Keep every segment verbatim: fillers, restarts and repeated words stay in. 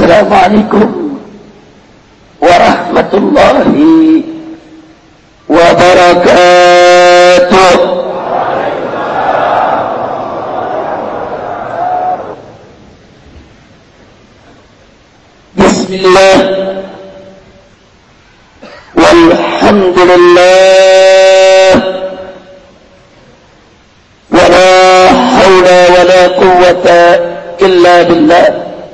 Assalamualaikum warahmatullahi wabarakatuh. Bismillah walhamdulillah wala hawla wala quwwata illa billah.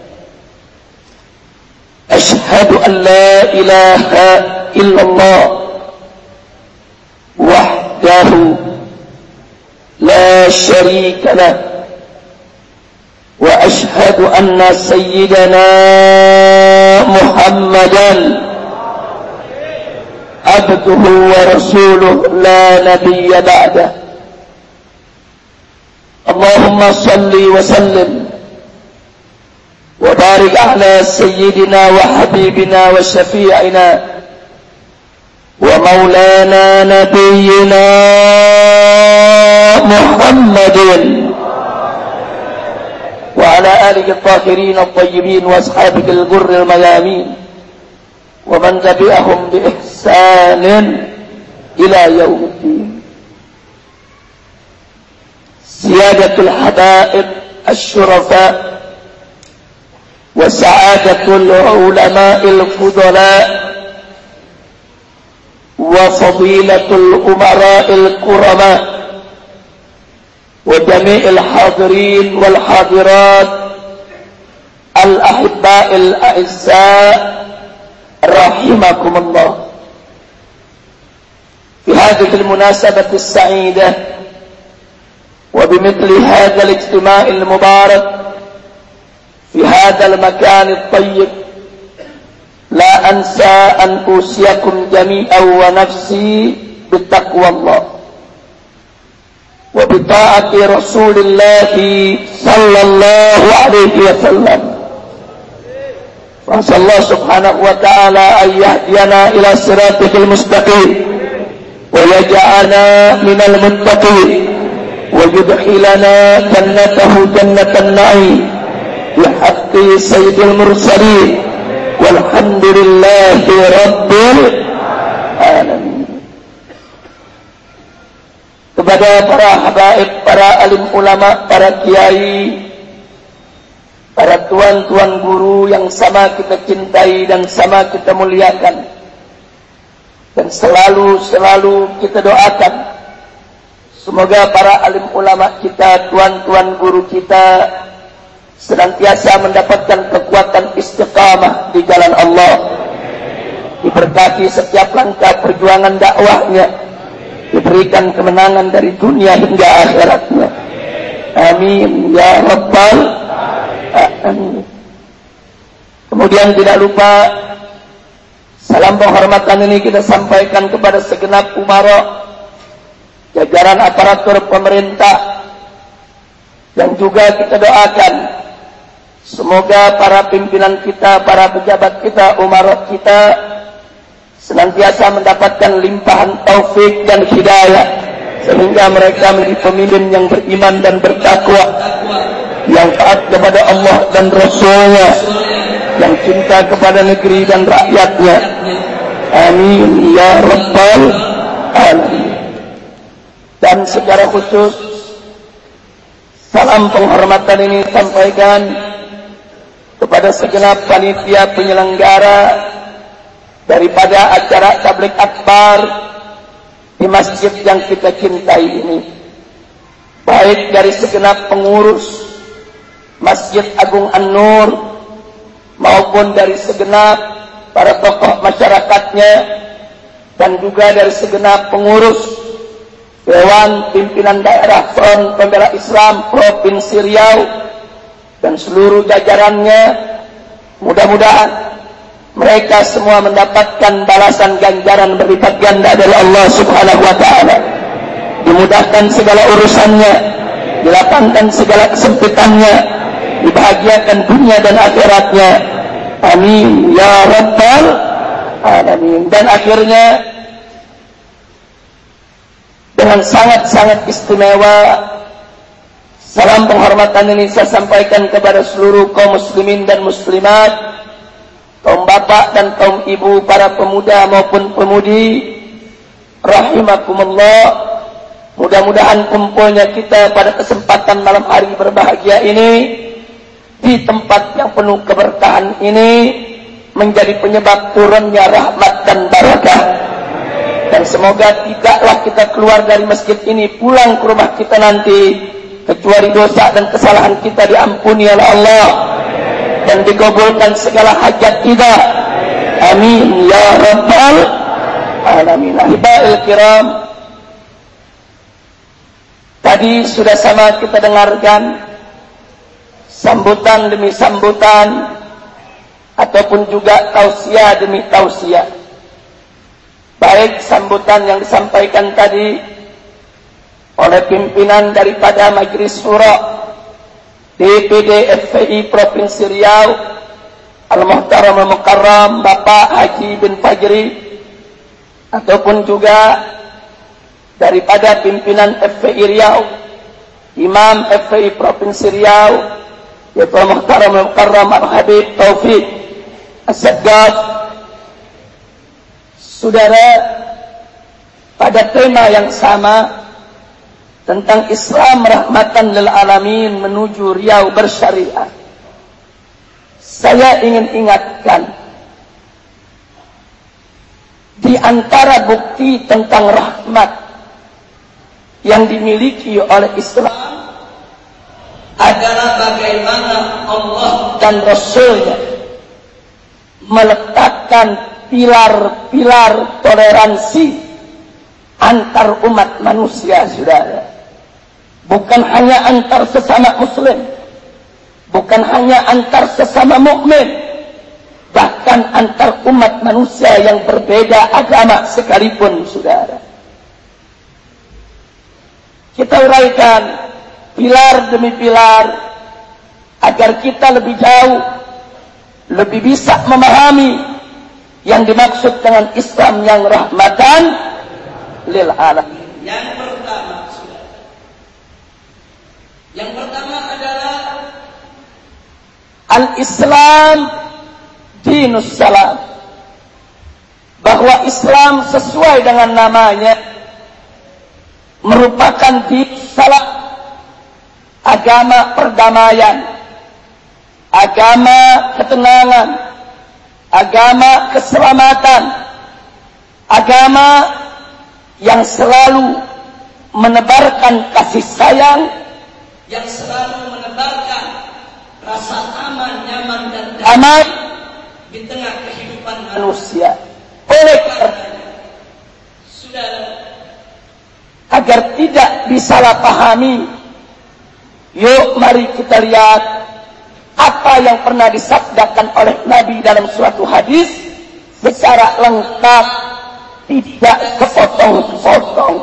Ashhadu an la ilaha illallah wahdahu la syarika lah wa ashhadu anna sayyidana Muhammadan abduhu wa rasuluh la nabiyya ba'dah. Allahumma salli wa sallim wa barik ala sayyidina wa habibina wa syafi'ina wa maulana nabiyyina Muhammadin wa ala alihi at-tahirin at-tayyibin wa ashabihi al-ghurri al-mayamin wa man tabi'ahum bi ihsanin ila yaumiddin. Siyadatul habaib asy-syurafa wa sa'adatul ulama'il fudala wa fadilatul umara'il kurama wa jami'il hadirin wal hadirat al ahibba'il a'izza rahimakumullah. Fi hadhihi al munasabati as-sa'idah wa bimithli hadha al ijtima'il mubarak في هذا المكان الطيب لا أنسى أن أوصيكم جميعا ونفسي بتقوى الله وبطاعة رسول الله صلى الله عليه وسلم. فأسأل الله سبحانه وتعالى أن يهدينا إلى صراطه المستقيم ويجعلنا من المتقين ويدخلنا جنته جنة النعيم بحق سيد المرسلين والحمد لله رب العالمين. Kepada para habaib, para alim ulama, para kiai, para tuan-tuan guru yang sama kita cintai dan sama kita muliakan dan selalu-selalu kita doakan, semoga para alim ulama kita, tuan-tuan guru kita senantiasa mendapatkan kekuatan istiqamah di jalan Allah, diberkati setiap langkah perjuangan dakwahnya, diberikan kemenangan dari dunia hingga akhiratnya. Amin ya rabbal alamin. Kemudian tidak lupa salam penghormatan ini kita sampaikan kepada segenap umara, jajaran aparatur pemerintah, dan juga kita doakan semoga para pimpinan kita, para pejabat kita, umarat kita senantiasa mendapatkan limpahan taufik dan hidayah sehingga mereka menjadi pemimpin yang beriman dan bertakwa, yang taat kepada Allah dan Rasul-Nya, yang cinta kepada negeri dan rakyatnya. Amin ya rabbal alamin. Dan secara khusus salam penghormatan ini sampaikan kepada segenap panitia penyelenggara daripada acara tabligh akbar di masjid yang kita cintai ini, baik dari segenap pengurus Masjid Agung An-Nur maupun dari segenap para tokoh masyarakatnya, dan juga dari segenap pengurus Dewan Pimpinan Daerah Front Pembela Islam Provinsi Riau dan seluruh jajarannya. Mudah-mudahan mereka semua mendapatkan balasan ganjaran berlipat ganda dari Allah Subhanahu wa taala. Dimudahkan segala urusannya, dilapangkan segala kesempitannya, dibahagiakan dunia dan akhiratnya. Amin ya rabbal alamin. Dan akhirnya dengan sangat-sangat istimewa salam penghormatan ini saya sampaikan kepada seluruh kaum muslimin dan muslimat kaum bapak dan kaum ibu, para pemuda maupun pemudi, rahimakumullah, mudah-mudahan kumpulnya kita pada kesempatan malam hari berbahagia ini di tempat yang penuh keberkahan ini menjadi penyebab turunnya rahmat dan barakah. Dan semoga tidaklah kita keluar dari masjid ini pulang ke rumah kita nanti kecuali dosa dan kesalahan kita diampuni oleh Allah dan dikabulkan segala hajat kita. Amin ya rabbal alamin. Ahibail kiram, tadi sudah sama kita dengarkan sambutan demi sambutan ataupun juga tausiah demi tausiah. Baik sambutan yang disampaikan tadi oleh pimpinan daripada Majelis Syura D P D F P I Provinsi Riau, Al-Muhtaram Al-Mukarram Bapak Haji bin Fajri, ataupun juga daripada pimpinan F P I Riau, Imam F P I Provinsi Riau, yaitu Al-Muhtaram Al-Mukarram Al-Habib Taufik As-Saggaf. Saudara, pada tema yang sama tentang Islam rahmatan lil alamin menuju Riau bersyariah, saya ingin ingatkan di antara bukti tentang rahmat yang dimiliki oleh Islam adalah bagaimana Allah dan Rasulnya meletakkan pilar-pilar toleransi antar umat manusia, saudara. Bukan hanya antar sesama muslim, bukan hanya antar sesama mukmin, bahkan antar umat manusia yang berbeda agama sekalipun, saudara. Kita uraikan pilar demi pilar agar kita lebih jauh, lebih bisa memahami yang dimaksud dengan Islam yang rahmatan lil alamin. Yang pertama, saudara, yang pertama adalah al-Islam dinus salam, bahwa Islam sesuai dengan namanya merupakan dinus salam, agama perdamaian, agama ketenangan, agama keselamatan, agama yang selalu menebarkan kasih sayang, yang selalu menebarkan rasa aman, nyaman dan damai di tengah kehidupan manusia. Oleh karenanya, saudara, agar tidak disalahpahami, yuk mari kita lihat apa yang pernah disabdakan oleh Nabi dalam suatu hadis secara lengkap, tidak sepotong-sepotong.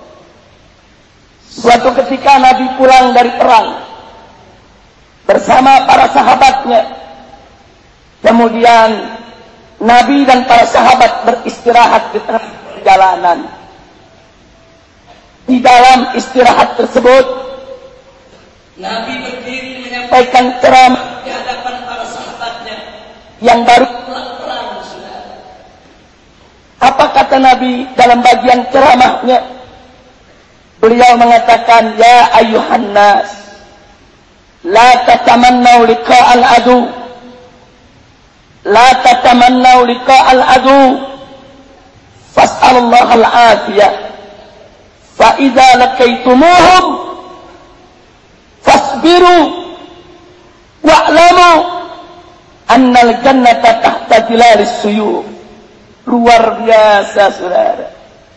Suatu ketika Nabi pulang dari perang bersama para sahabatnya. Kemudian Nabi dan para sahabat beristirahat di tengah perjalanan. Di dalam istirahat tersebut, Nabi berdiri menyampaikan ceramah di hadapan para sahabatnya yang baru pulang perang. Apa kata Nabi dalam bagian ceramahnya? Beliau mengatakan, ya ayyuhan nas, la tatamannau liqa'al adu, la tatamannau liqa'al adu, fas'alullah al-afiyah, fa idza laqaitumuhum fasbiru wa'lamu annal jannata tahta zilalis suyuf. Luar biasa, saudara.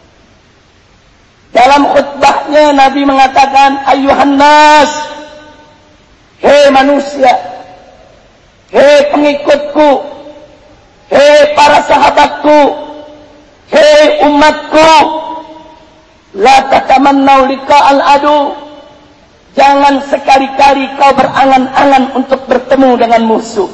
Dalam khutbahnya Nabi mengatakan, ayyuhan nas, hei manusia, hei pengikutku, hei para sahabatku, hei umatku, la tatamannau liqa'al adu, jangan sekali-kali kau berangan-angan untuk bertemu dengan musuh.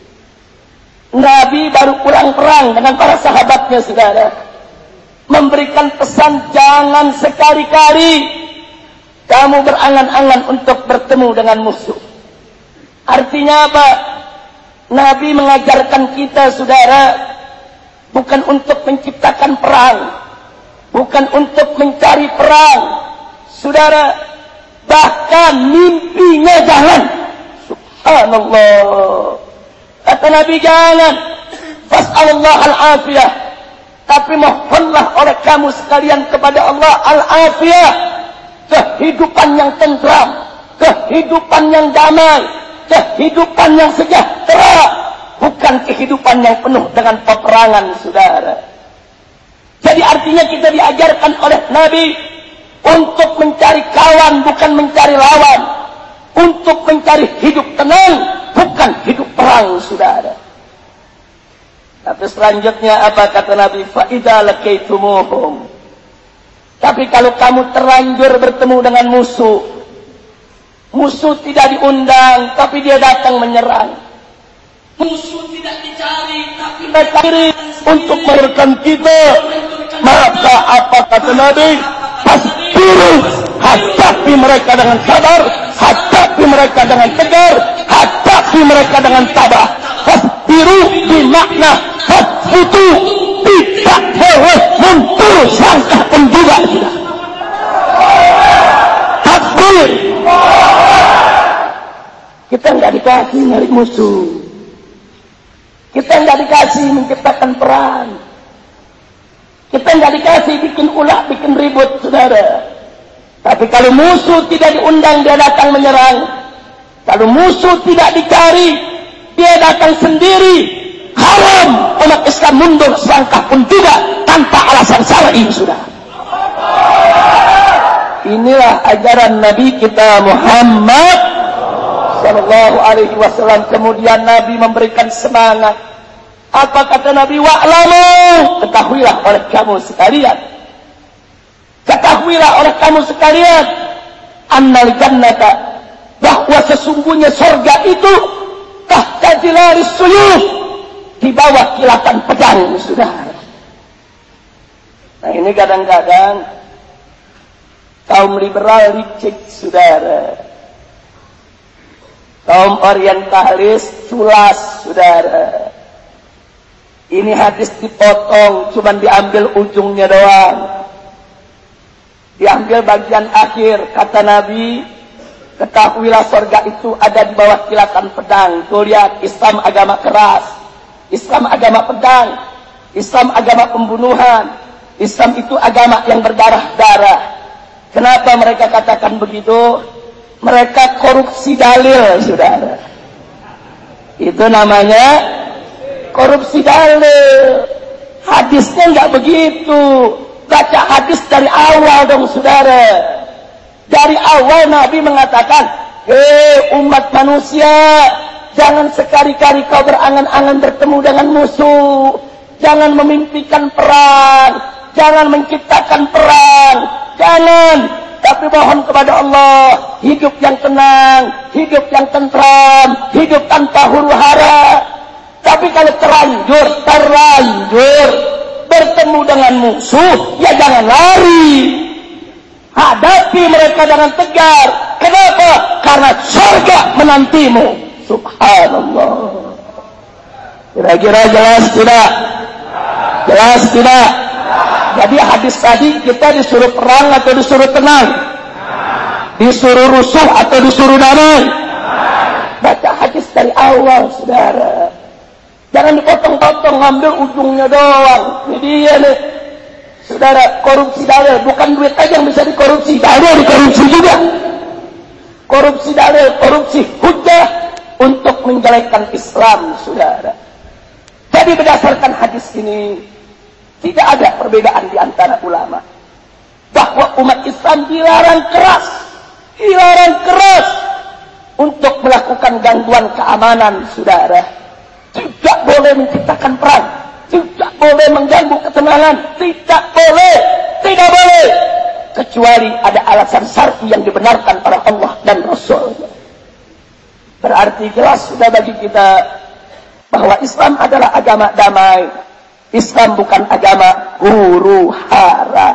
Nabi baru pulang perang dengan para sahabatnya, saudara, memberikan pesan, jangan sekali-kali kamu berangan-angan untuk bertemu dengan musuh. Artinya apa? Nabi mengajarkan kita, saudara, bukan untuk menciptakan perang, bukan untuk mencari perang, saudara, bahkan mimpinya jangan. Subhanallah. Kata Nabi, jangan. Fas'alullah al-afiyah. Tapi mohonlah oleh kamu sekalian kepada Allah al-afiyah, kehidupan yang tentram, kehidupan yang damai, kehidupan yang sejahtera, bukan kehidupan yang penuh dengan peperangan, saudara. Jadi artinya kita diajarkan oleh Nabi untuk mencari kawan, bukan mencari lawan, untuk mencari hidup tenang, bukan hidup perang, saudara. Tapi selanjutnya apa kata Nabi? Fa'idha lakaitumuhum. Tapi kalau kamu terlanjur bertemu dengan musuh, musuh tidak diundang, tapi dia datang menyerang. Musuh tidak dicari, tapi mereka diri untuk menyerang kita. Maka apa kata Nabi? Fasbiru, hadapi mereka dengan sabar, hadapi mereka dengan tegar, hadapi mereka dengan tabah. Fasbiru bermakna fasbutu, tidak boleh mundur sangkah pun juga. Takbir. Kita nggak dikasih nyari musuh, kita nggak dikasih menciptakan perang, kita nggak dikasih bikin ulah, bikin ribut, saudara. Tapi kalau musuh tidak diundang, dia datang menyerang. Kalau musuh tidak dicari, dia datang sendiri. Haram umat Islam mundur selangkah pun juga tanpa alasan syar'i, sudah. Inilah ajaran Nabi kita Muhammad sallallahu alaihi wasallam. Kemudian Nabi memberikan semangat. Apa kata Nabi? Wa'lamu, ketahuilah oleh kamu sekalian, ketahuilah oleh kamu sekalian, annal jannata, bahwa sesungguhnya surga itu tahta zilaris suyuf, di bawah kilatan pedang, saudara. Nah ini kadang-kadang kaum liberal licik, saudara. Kaum orientalis culas, saudara. Ini hadis dipotong, cuman diambil ujungnya doang. Diambil bagian akhir, kata Nabi, ketahuilah surga itu ada di bawah kilatan pedang. Tuh lihat, Islam agama keras, Islam agama pedang, Islam agama pembunuhan, Islam itu agama yang berdarah-darah. Kenapa mereka katakan begitu? Mereka korupsi dalil, saudara. Itu namanya korupsi dalil. Hadisnya nggak begitu. Baca hadis dari awal dong, saudara. Dari awal Nabi mengatakan, hei umat manusia, jangan sekali-kali kau berangan-angan bertemu dengan musuh. Jangan memimpikan perang, jangan menciptakan perang, jangan. Tapi mohon kepada Allah hidup yang tenang, hidup yang tentram, hidup tanpa huru-hara. Tapi kalau terlanjur, terlanjur bertemu dengan musuh, ya jangan lari. Hadapi mereka dengan tegar. Kenapa? Karena surga menantimu. Subhanallah. Kira-kira jelas tidak? Jelas tidak? Jadi hadis tadi kita disuruh perang atau disuruh tenang? Disuruh rusuh atau disuruh damai? Baca hadis dari awal, saudara. Jangan dipotong-potong, ambil ujungnya doang. Ini dia nih, saudara. Korupsi dalil, bukan duit aja yang bisa dikorupsi, dalil dikorupsi juga. Korupsi dalil, korupsi hujah untuk menjelekkan Islam, saudara. Jadi berdasarkan hadis ini, tidak ada perbedaan di antara ulama bahwa umat Islam dilarang keras, dilarang keras untuk melakukan gangguan keamanan, saudara. Tidak boleh menciptakan perang, tidak boleh mengganggu ketenangan, tidak boleh, tidak boleh, kecuali ada alasan syar'i yang dibenarkan oleh Allah dan Rasul. Berarti jelas sudah bagi kita bahwa Islam adalah agama damai. Islam bukan agama huru hara.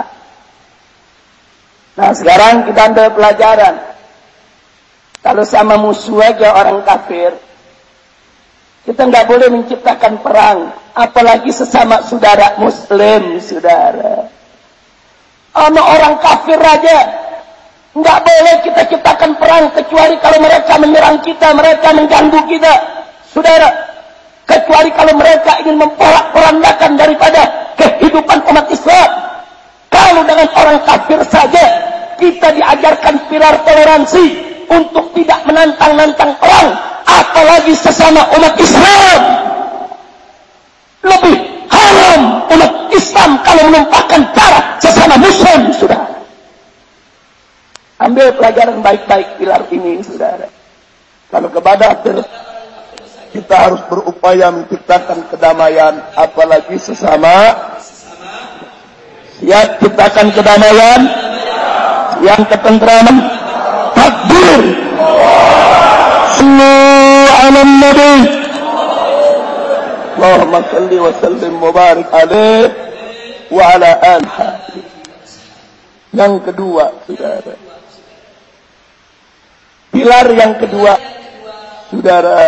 Nah sekarang kita ambil pelajaran. Kalau sama musuh aja orang kafir, Kita nggak boleh menciptakan perang, apalagi sesama saudara muslim, saudara. Sama orang kafir aja nggak boleh kita ciptakan perang, kecuali kalau mereka menyerang kita, mereka mengganggu kita, saudara. Kecuali kalau mereka ingin memporak-porandakan daripada kehidupan umat Islam. Kalau dengan orang kafir saja kita diajarkan pilar toleransi untuk tidak menantang-nantang perang, apalagi sesama umat Islam. Lebih haram umat Islam kalau menumpahkan darah sesama muslim, saudara. Ambil pelajaran baik-baik pilar ini, saudara. Kalau kepada kita harus berupaya menciptakan kedamaian, apalagi sesama. Siap ciptakan kedamaian, yang ketentraman, takbir. Sallu ala nabi. Allahumma salli wa sallim wa barik alaihi wa ala alihi. Yang kedua, saudara. Pilar yang kedua, saudara,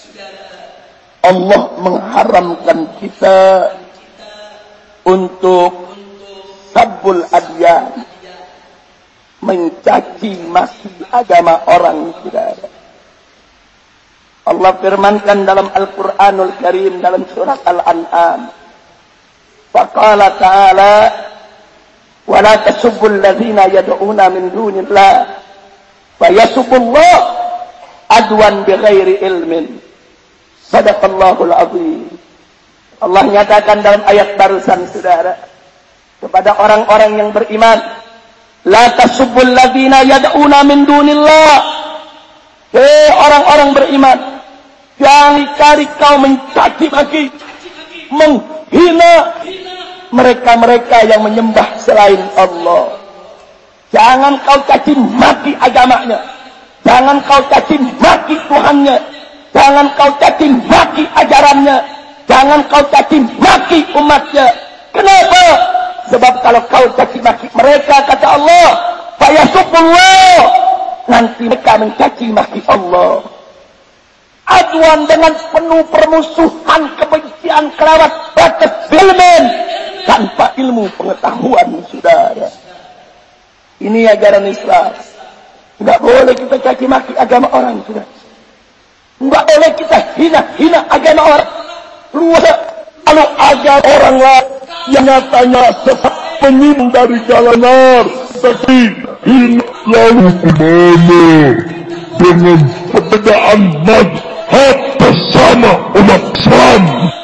Allah mengharamkan kita untuk sabbul adyan, mencaci maki agama orang, saudara. Allah firmankan dalam Al-Quranul Karim dalam surat Al-An'am, faqala ta'ala wa la tasubbul ladzina yad'una min dunillah fayasubbullah adwan bighairi ilmin. Sadaqallahul azim. Allah nyatakan dalam ayat barusan, saudara, kepada orang-orang yang beriman, la tasubbul ladzina yad'una min dunillah. Hei orang-orang beriman, jangan cari kau mencaci maki, menghina mereka-mereka yang menyembah selain Allah. Jangan kau caci maki agamanya, jangan kau caci maki Tuhannya, jangan kau caci maki ajarannya, jangan kau caci maki umatnya. Kenapa? Sebab kalau kau caci maki mereka, kata Allah, fayasubullah, nanti mereka mencaci maki Allah. Aduan dengan penuh permusuhan, kebencian, kelawat, batas ilmen, tanpa ilmu pengetahuan, saudara. Ini ajaran Islam. Enggak boleh kita caci maki agama orang, saudara. Enggak boleh kita hina-hina agama orang. Luas kalau agama orang lain yang nyatanya sesat penyim dari jalan benar, tapi hina lalu kemana dengan perbedaan mazhab bersama umat Islam.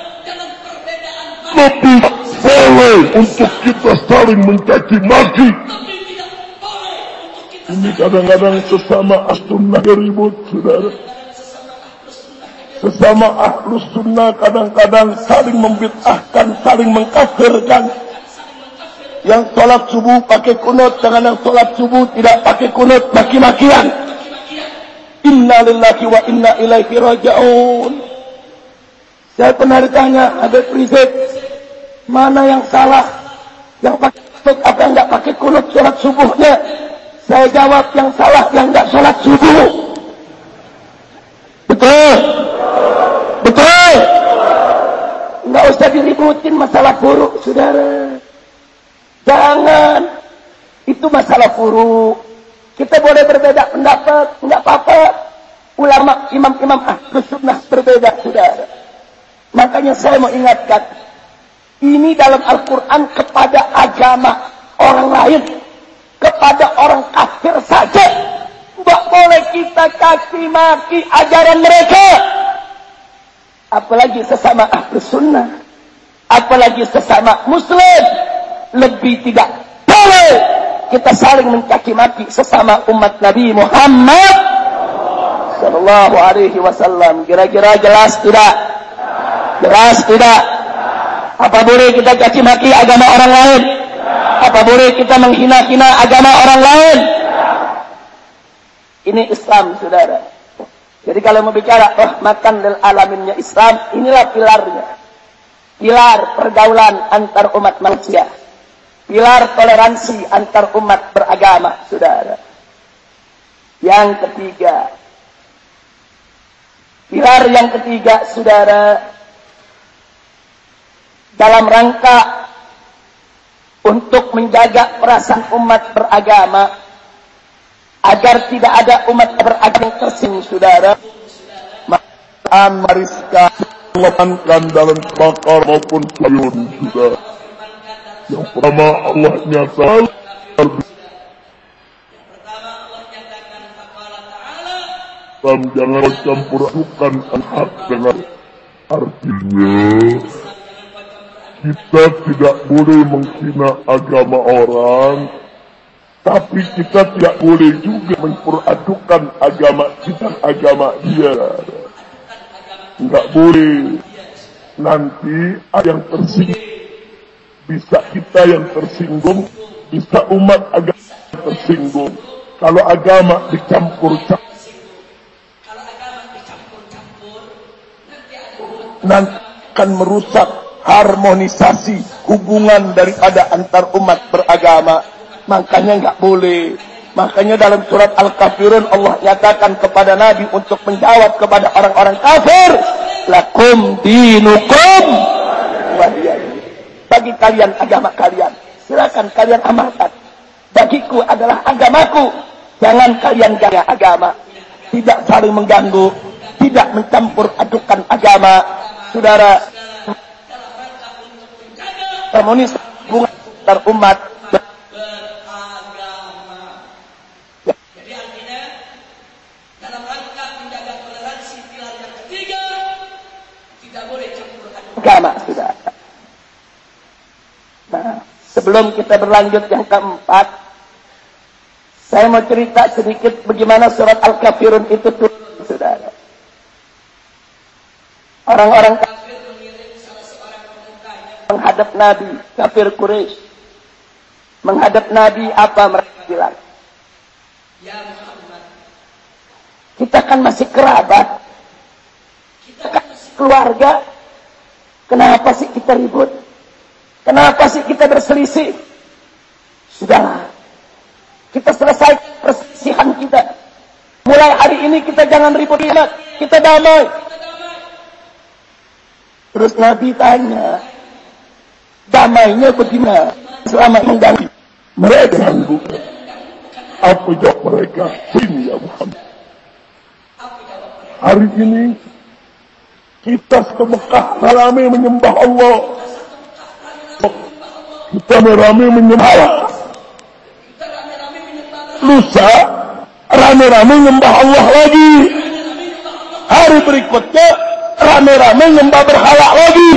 Lebih boleh untuk kita saling mencaci maki. Ini kadang-kadang sesama as-sunnah ribut, saudara. Sesama ahlus sunnah kadang-kadang saling membid'ahkan, saling mengkafirkan. Yang sholat subuh pakai kunut dengan yang sholat subuh tidak pakai kunut, maki-makian. Inna lillahi wa inna ilaihi raji'un. Saya pernah ditanya, Habib Rizik, mana yang salah? Yang pakai kunut apa yang tidak pakai kunut sholat subuhnya? Saya jawab, yang salah yang tidak sholat subuh. Betul? Betul? Nggak usah diributin masalah buruk, saudara. Jangan. Itu masalah buruk. Kita boleh berbeda pendapat, nggak apa-apa. Ulama, imam-imam ahlus sunnah berbeda, saudara. Makanya saya mau ingatkan, ini dalam Al-Quran kepada agama orang lain, kepada orang kafir saja, nggak boleh kita caci maki ajaran mereka. Apalagi sesama ahlus sunnah, apalagi sesama muslim, lebih tidak boleh kita saling mencaci maki sesama umat Nabi Muhammad sallallahu alaihi wasallam. Kira-kira jelas tidak? Jelas tidak? Apa boleh kita caci maki agama orang lain? Apa boleh kita menghina-hina agama orang lain? Ini Islam, saudara. Jadi kalau mau bicara rahmatan lil alaminnya Islam, inilah pilarnya. Pilar pergaulan antar umat manusia. Pilar toleransi antar umat beragama, saudara. Yang ketiga, Pilar yang ketiga, saudara, dalam rangka untuk menjaga perasaan umat beragama agar tidak ada umat beragama yang tersinggung, saudara, maka mariska melakukan dalam bakar maupun sayun juga. Yang pertama Allah nyatakan dan jangan campur adukan hak dengan artinya kita tidak boleh menghina agama orang, tapi kita tidak boleh juga memperadukan agama kita agama dia. Enggak boleh, nanti ada yang tersinggung, bisa kita yang tersinggung, bisa umat agama tersinggung. Kalau agama dicampur-campur, nanti akan merusak harmonisasi hubungan daripada antar umat beragama. Makanya enggak boleh. Makanya dalam surat Al-Kafirun Allah nyatakan kepada Nabi untuk menjawab kepada orang-orang kafir, lakum dinukum waliyadin. Bagi kalian agama kalian, silakan kalian amalkan. Bagiku adalah agamaku. Jangan kalian gaya agama. Tidak saling mengganggu, tidak mencampur adukan agama. Saudara, harmonis hubungan antar umat. Jadi artinya dalam rangka menjaga toleransi pilar yang ketiga, tidak boleh campur aduk agama, saudara. Nah, sebelum kita berlanjut yang keempat, saya mau cerita sedikit bagaimana surat Al-Kafirun itu turun, saudara. Orang-orang kafir mengirim salah seorang pemukanya menghadap Nabi, kafir Quraisy. Menghadap Nabi, apa mereka bilang? Ya Muhammad, kita kan masih kerabat, kita kan masih keluarga. Kenapa sih kita ribut? Kenapa sih kita berselisih? Sudahlah, kita selesai perselisihan kita. Mulai hari ini kita jangan ribut lagi, kita damai. Terus Nabi tanya, damainya bagaimana selama mengganggu? Mereka ganggu. Apa jawab mereka? Ini ya Muhammad. Hari ini kita semekah ramai menyembah Allah. Kita ramai menyembah Allah. Lusa rame-rame menyembah Allah lagi. Hari berikutnya rame-rame menyembah berhala lagi.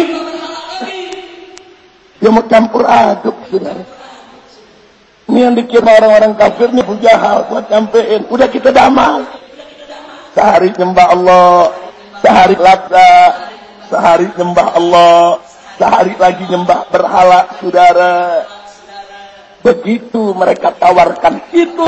Dia mau campur aduk, saudara. Ini yang dikira orang-orang kafir nih pujahal buat nyampein. Udah kita damai. Sehari nyembah Allah, sehari laksa, sehari nyembah Allah, sehari lagi nyembah berhala, saudara. Begitu mereka tawarkan itu.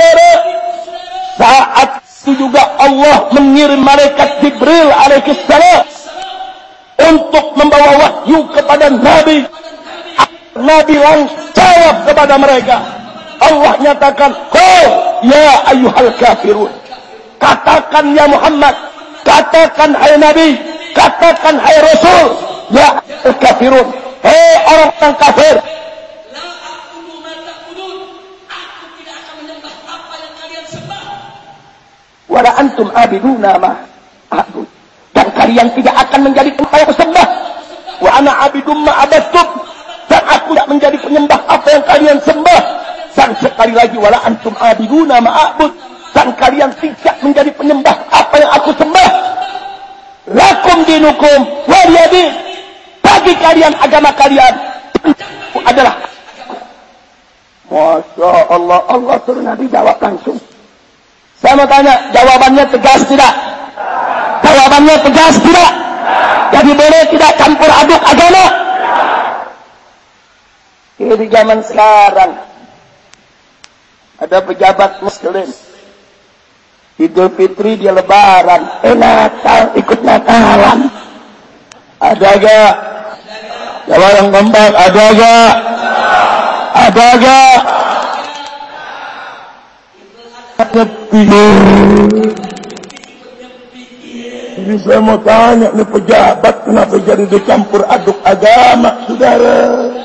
Saat itu juga Allah mengirim malaikat Jibril alaihissalam untuk membawa wahyu kepada Nabi. Nabi langsung jawab kepada mereka. Allah nyatakan, "Qul ya ayyuhal kafirun." Katakan ya Muhammad, katakan hai Nabi, katakan hai Rasul, ya ayyuhal kafirun, hei orang-orang kafir. La aqulu ma taqulun. Aku tidak akan menyembah apa yang kalian sembah. Wala antum abiduna ma a'bud. Dan kalian tidak akan menjadi apa yang sembah. Wa ana abidum ma abattum. Dan aku tidak menjadi penyembah apa yang kalian sembah. Dan sekali lagi, wala antum abiduna ma'abud. Dan kalian tidak menjadi penyembah apa yang aku sembah. Lakum dinukum waliyadin. Bagi kalian agama kalian adalah. Masya Allah, Allah suruh Nabi jawab langsung. Saya mau tanya, jawabannya tegas tidak? Jawabannya tegas tidak? Jadi boleh tidak campur aduk agama? Ini di zaman sekarang ada pejabat muslim, Idul Fitri dia lebaran, eh Natal ikut Natalan. Ada gak? Jawa yang kompak, ada gak? Ada gak? Nyepi. Jadi saya mau tanya nih pejabat kenapa jadi dicampur aduk agama, saudara?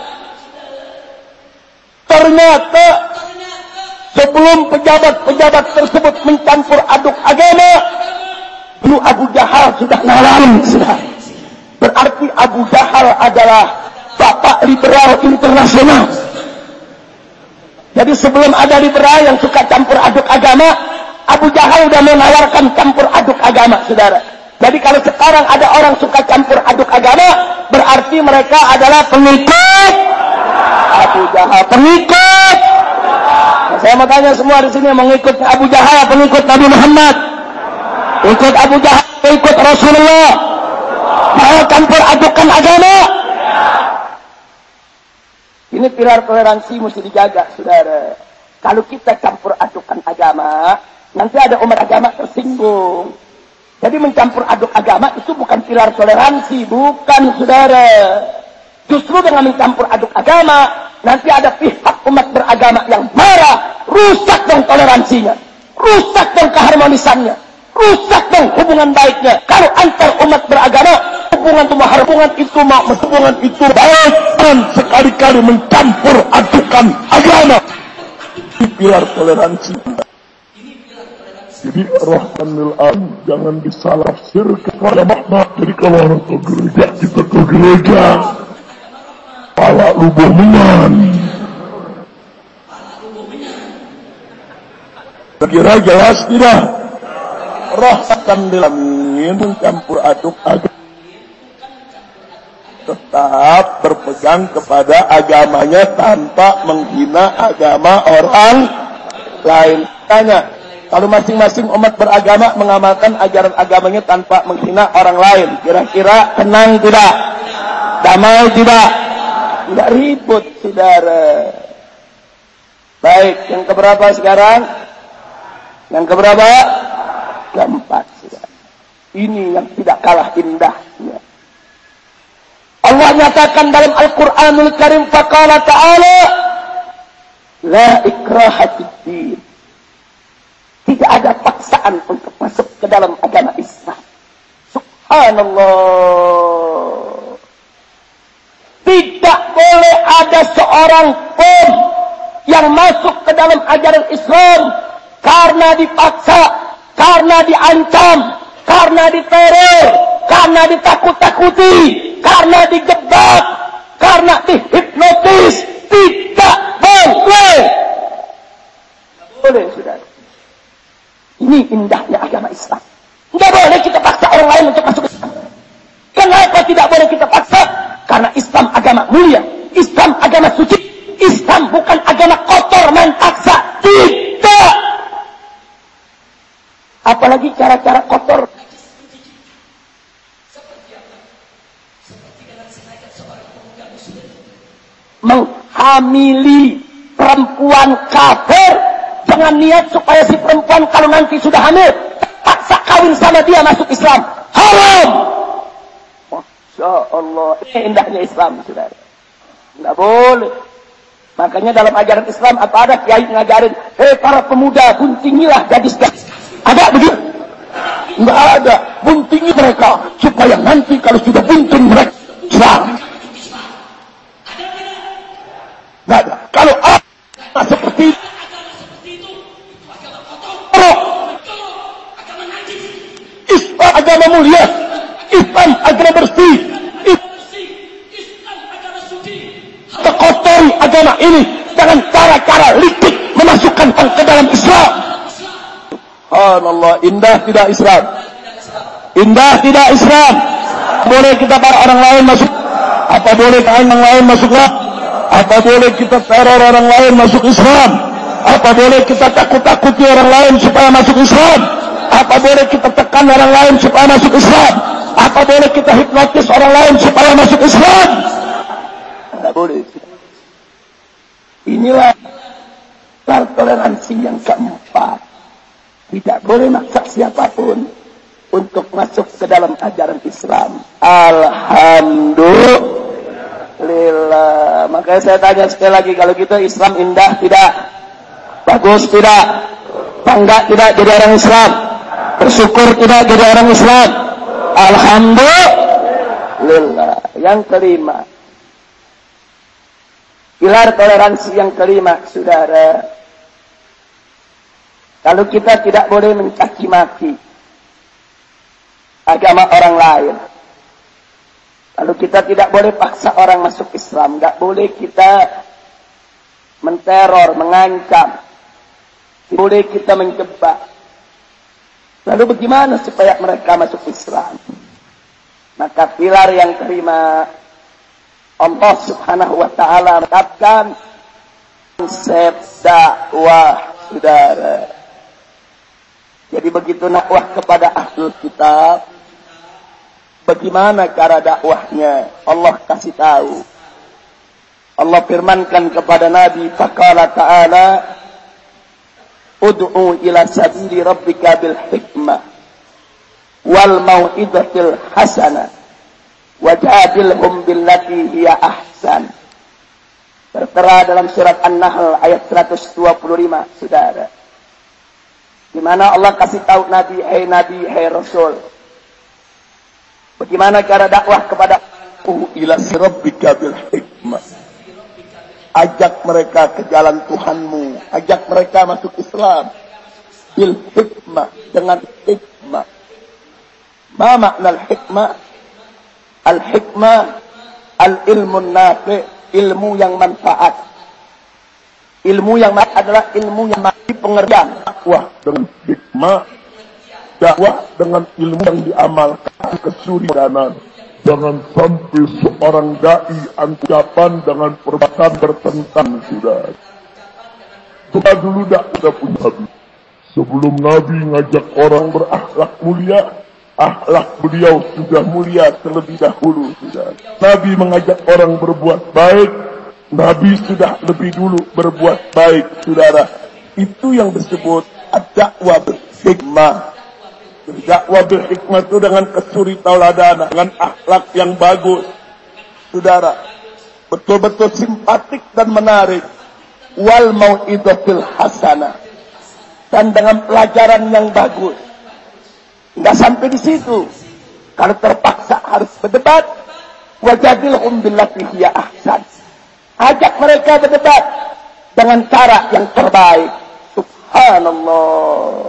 Ternyata sebelum pejabat-pejabat tersebut mencampur aduk agama, dulu Abu Jahal sudah nawarin, saudara. Berarti Abu Jahal adalah bapak liberal internasional. Jadi sebelum ada liberal yang suka campur aduk agama, Abu Jahal sudah menawarkan campur aduk agama, saudara. Jadi kalau sekarang ada orang suka campur aduk agama, berarti mereka adalah pengikut Abu Jahal, pengikut. Nah, saya mau tanya semua di sini, mengikut Abu Jahal, pengikut Nabi Muhammad, ikut Abu Jahal, ikut Rasulullah, mau campur adukan agama? Ini pilar toleransi mesti dijaga, saudara. Kalau kita campur adukan agama, nanti ada umat agama tersinggung. Jadi mencampur aduk agama itu bukan pilar toleransi, bukan, saudara. Justru dengan mencampur aduk agama, nanti ada pihak umat beragama yang marah, rusak dong toleransinya, rusak dong keharmonisannya, rusak dong hubungan baiknya. Kalau antar umat beragama, hubungan itu mahal, hubungan itu mau, hubungan itu baik, dan sekali-kali mencampur adukan agama. Ini pilar toleransi. Jadi rahmanil alamin, jangan disalafsir kepada makna. Jadi kalau orang ke gereja, kita ke gereja pala lubuhan. Kira jelas tidak? Rahmanil alamin mencampur aduk agama, tetap berpegang kepada agamanya tanpa menghina agama orang lain. Tanya, kalau masing-masing umat beragama mengamalkan ajaran agamanya tanpa menghina orang lain, kira-kira tenang tidak? Damai tidak? Tidak ribut, saudara. Baik, yang keberapa sekarang? Yang keberapa? Keempat, saudara. Ini yang tidak kalah indahnya. Allah nyatakan dalam Al-Quranul Karim, faqala ta'ala, la ikraha fid-din. Tidak ada paksaan untuk masuk ke dalam agama Islam. Subhanallah. Tidak boleh ada seorang pun yang masuk ke dalam ajaran Islam karena dipaksa, karena diancam, karena diteror, karena ditakut-takuti, karena dijebak, karena dihipnotis. Tidak boleh. Tidak boleh, saudara. Ini indahnya agama Islam. Tidak boleh kita paksa orang lain untuk masuk Islam. Kenapa tidak boleh kita paksa? Karena Islam agama mulia, Islam agama suci, Islam bukan agama kotor main paksa. Tidak. Apalagi cara-cara kotor. Menghamili perempuan kafir dengan niat supaya si perempuan kalau nanti sudah hamil paksa kawin sama dia masuk Islam. Haram. Masya Allah. Ini indahnya Islam, saudara. Tidak boleh. Makanya dalam ajaran Islam apa ada kiai ngajarin, hei para pemuda, buntingilah gadis-gadis. Ada begitu? Tidak ada. Buntingi mereka supaya nanti kalau sudah bunting mereka Islam. Tidak ada. Kalau ada seperti itu, Islam agama mulia, Islam agama bersih, Islam agama suci. Terkotori agama ini dengan cara-cara licik memasukkan orang ke dalam Islam. Subhanallah, indah tidak Islam? Indah tidak Islam? Boleh kita para orang lain masuk? Apa boleh orang lain masuklah? Apa boleh kita teror orang lain masuk Islam? Apa boleh kita takut-takuti orang lain supaya masuk Islam? Apa boleh kita tekan orang lain supaya masuk Islam? Apa boleh kita hipnotis orang lain supaya masuk Islam? Tidak boleh. Inilah toleransi yang keempat. Tidak boleh maksa siapapun untuk masuk ke dalam ajaran Islam. Alhamdulillah. Makanya saya tanya sekali lagi, kalau gitu Islam indah tidak? Bagus tidak? Bangga tidak jadi orang Islam? Bersyukur tidak jadi orang Islam? Alhamdulillah. Yang kelima, pilar toleransi yang kelima, saudara. Kalau kita tidak boleh mencaci maki agama orang lain. Lalu kita tidak boleh paksa orang masuk Islam. Tidak boleh kita menteror, mengancam. Tidak boleh kita menjebak. Lalu bagaimana supaya mereka masuk Islam? Maka pilar yang kelima, Allah Subhanahu wa Ta'ala menetapkan konsep dakwah, saudara. Jadi begitu dakwah kepada ahlul kitab, bagaimana cara dakwahnya? Allah kasih tahu. Allah firmankan kepada Nabi, faqala ta'ala, ud'u ila sabili rabbika bil hikmah wal mau'izatil hasanah wajadilhum billati hiya ahsan. Tertera dalam surat An-Nahl ayat seratus dua puluh lima, saudara. Di mana Allah kasih tahu Nabi, hai Nabi, hai Rasul, bagaimana cara dakwah kepada ila rabbika bil hikmah. Ajak mereka ke jalan Tuhanmu, ajak mereka masuk Islam bil hikmah, dengan hikmah. Ma makna al-hikmah? Al-hikmah al-ilmu nafi', ilmu yang manfaat. Ilmu yang manfaat adalah ilmu yang mati pengertian. Dakwah dengan hikmah, dakwah dengan ilmu yang diamalkan kesuridanan. Jangan sampai seorang da'i ucapan dengan perbuatan bertentang, sudah. Kita dulu dah kita punya Nabi. Sebelum Nabi ngajak orang berakhlak mulia, akhlak beliau sudah mulia terlebih dahulu, sudah. Nabi mengajak orang berbuat baik, Nabi sudah lebih dulu berbuat baik, saudara. Itu yang disebut ad-dakwah bil-hikmah. Dakwah bil-hikmah itu dengan kesuri tauladan, dengan akhlak yang bagus, saudara. Betul-betul simpatik dan menarik. Wal mau'izatil hasanah, dan dengan pelajaran yang bagus. Enggak sampai di situ. Kalau terpaksa harus berdebat, wajadilhum billati hiya ahsan. Ajak mereka berdebat dengan cara yang terbaik. Subhanallah.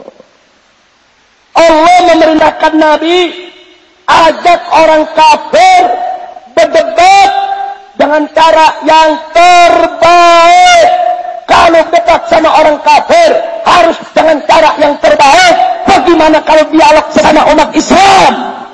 Allah memerintahkan Nabi, ajak orang kafir berdebat dengan cara yang terbaik. Kalau debat sama orang kafir harus dengan cara yang terbaik. Bagaimana kalau dialog sama umat Islam?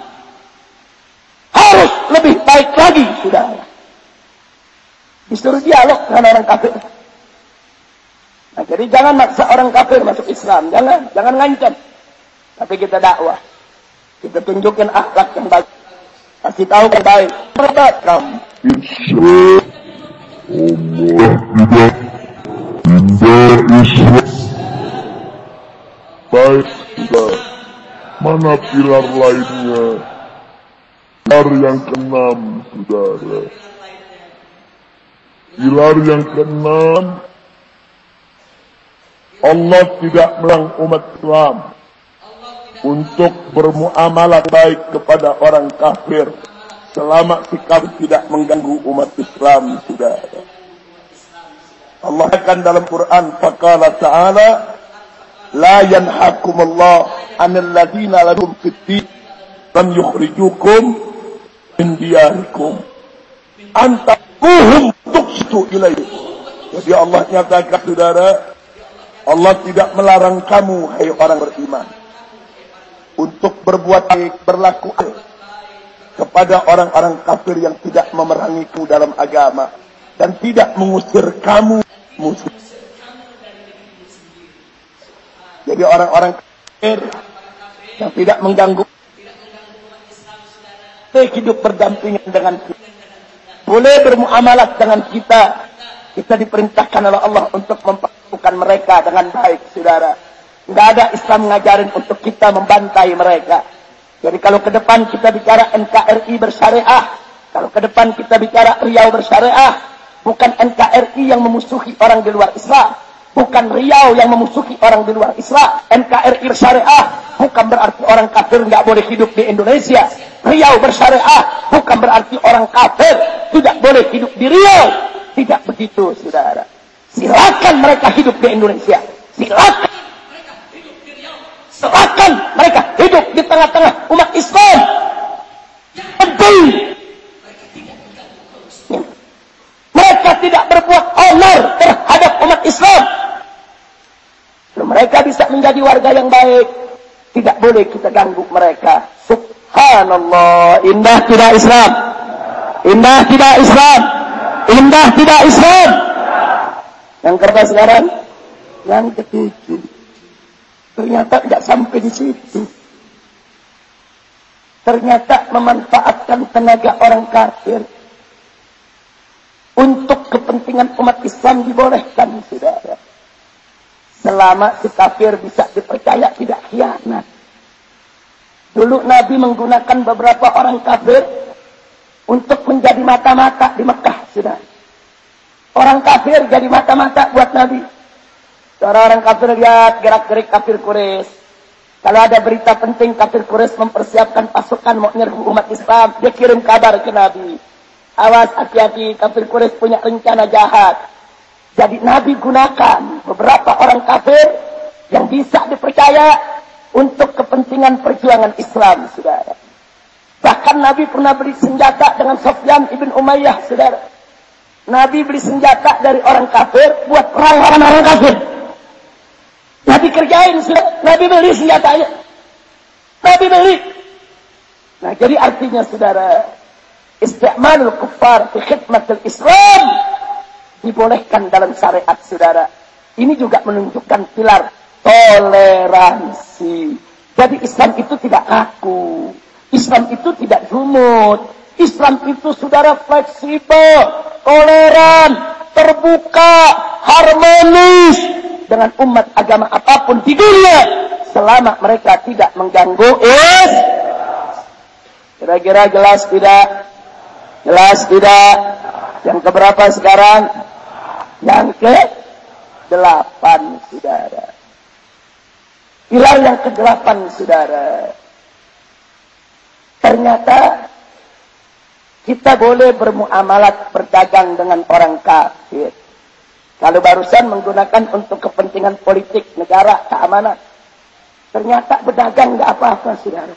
Harus lebih baik lagi, saudara. Disuruh dialog dengan orang kafir. Nah, jadi jangan maksa orang kafir masuk Islam. Jangan, jangan ngancam. Tapi kita dakwah. Kita tunjukin akhlak yang baik. Kasih tahu yang baik. Berbat kamu. Insya Allah tidak tidak Islam. Baik, sudah. Mana pilar lainnya? Pilar yang keenam, saudara. Pilar yang keenam, Allah tidak melarang umat Islam untuk bermuamalah baik kepada orang kafir selama sikap tidak mengganggu umat Islam, saudara. Allah akan dalam Quran, faqala ta'ala, la yanhakumullah 'anil ladzina lahum fid-din lam yukhrijukum min diyarikum antaquhum tuqsitu ilaihi. Jadi Allah nyatakan, saudara, Allah tidak melarang kamu, hai orang beriman, untuk berbuat baik, berlaku baik kepada orang-orang kafir yang tidak memerangiku dalam agama dan tidak mengusir kamu musuh. Jadi orang-orang kafir yang tidak mengganggu hidup berdampingan dengan kita, boleh bermuamalah dengan kita. Kita diperintahkan oleh Allah untuk memperlakukan mereka dengan baik, saudara. Nggak ada Islam ngajarin untuk kita membantai mereka. Jadi kalau ke depan kita bicara N K R I bersyariah, kalau ke depan kita bicara Riau bersyariah, bukan N K R I yang memusuhi orang di luar Islam, Bukan Riau yang memusuhi orang di luar Islam. N K R I syariah bukan berarti orang kafir nggak boleh hidup di Indonesia. Riau bersyariah bukan berarti orang kafir tidak boleh hidup di Riau. Tidak begitu, saudara. Silakan mereka hidup di Indonesia. Silakan mereka hidup di Riau. Silakan mereka hidup di tengah-tengah umat Islam. Yang penting mereka tidak berbuat onar terhadap umat Islam. Mereka bisa menjadi warga yang baik. Tidak boleh kita ganggu mereka. Subhanallah. Indah tidak Islam? Indah tidak Islam? Indah tidak Islam? Yang keberapa sekarang? Yang ketujuh. Ternyata tidak sampai di situ. Ternyata memanfaatkan tenaga orang kafir untuk kepentingan umat Islam dibolehkan, saudara. Selama si kafir bisa dipercaya tidak khianat. Dulu Nabi menggunakan beberapa orang kafir untuk menjadi mata-mata di Mekah, saudara. Orang kafir jadi mata-mata buat Nabi. Orang kafir lihat gerak-gerik kafir Quraisy. Kalau ada berita penting kafir Quraisy mempersiapkan pasukan mau menyerbu umat Islam, dia kirim kabar ke Nabi. Awas, hati-hati, kafir Quraisy punya rencana jahat. Jadi Nabi gunakan beberapa orang kafir yang bisa dipercaya untuk kepentingan perjuangan Islam, saudara. Bahkan Nabi pernah beli senjata dengan Sufyan ibn Umayyah, saudara. Nabi beli senjata dari orang kafir buat perang orang-orang kafir. Nabi kerjain, saudara. Nabi beli senjatanya. Nabi beli. Nah, jadi artinya, saudara, isti'malul kuffar fi khidmatil Islam dibolehkan dalam syariat, saudara. Ini juga menunjukkan pilar toleransi. Jadi Islam itu tidak kaku. Islam itu tidak jumud. Islam itu, saudara, fleksibel, toleran, terbuka, harmonis dengan umat agama apapun di dunia selama mereka tidak mengganggu is. Kira-kira jelas tidak? Jelas tidak? Yang keberapa sekarang? Yang ke delapan, saudara. Pilar yang ke delapan, saudara. Ternyata kita boleh bermuamalat, berdagang dengan orang kafir. Kalau barusan menggunakan untuk kepentingan politik, negara, keamanan. Ternyata berdagang nggak apa-apa, saudara.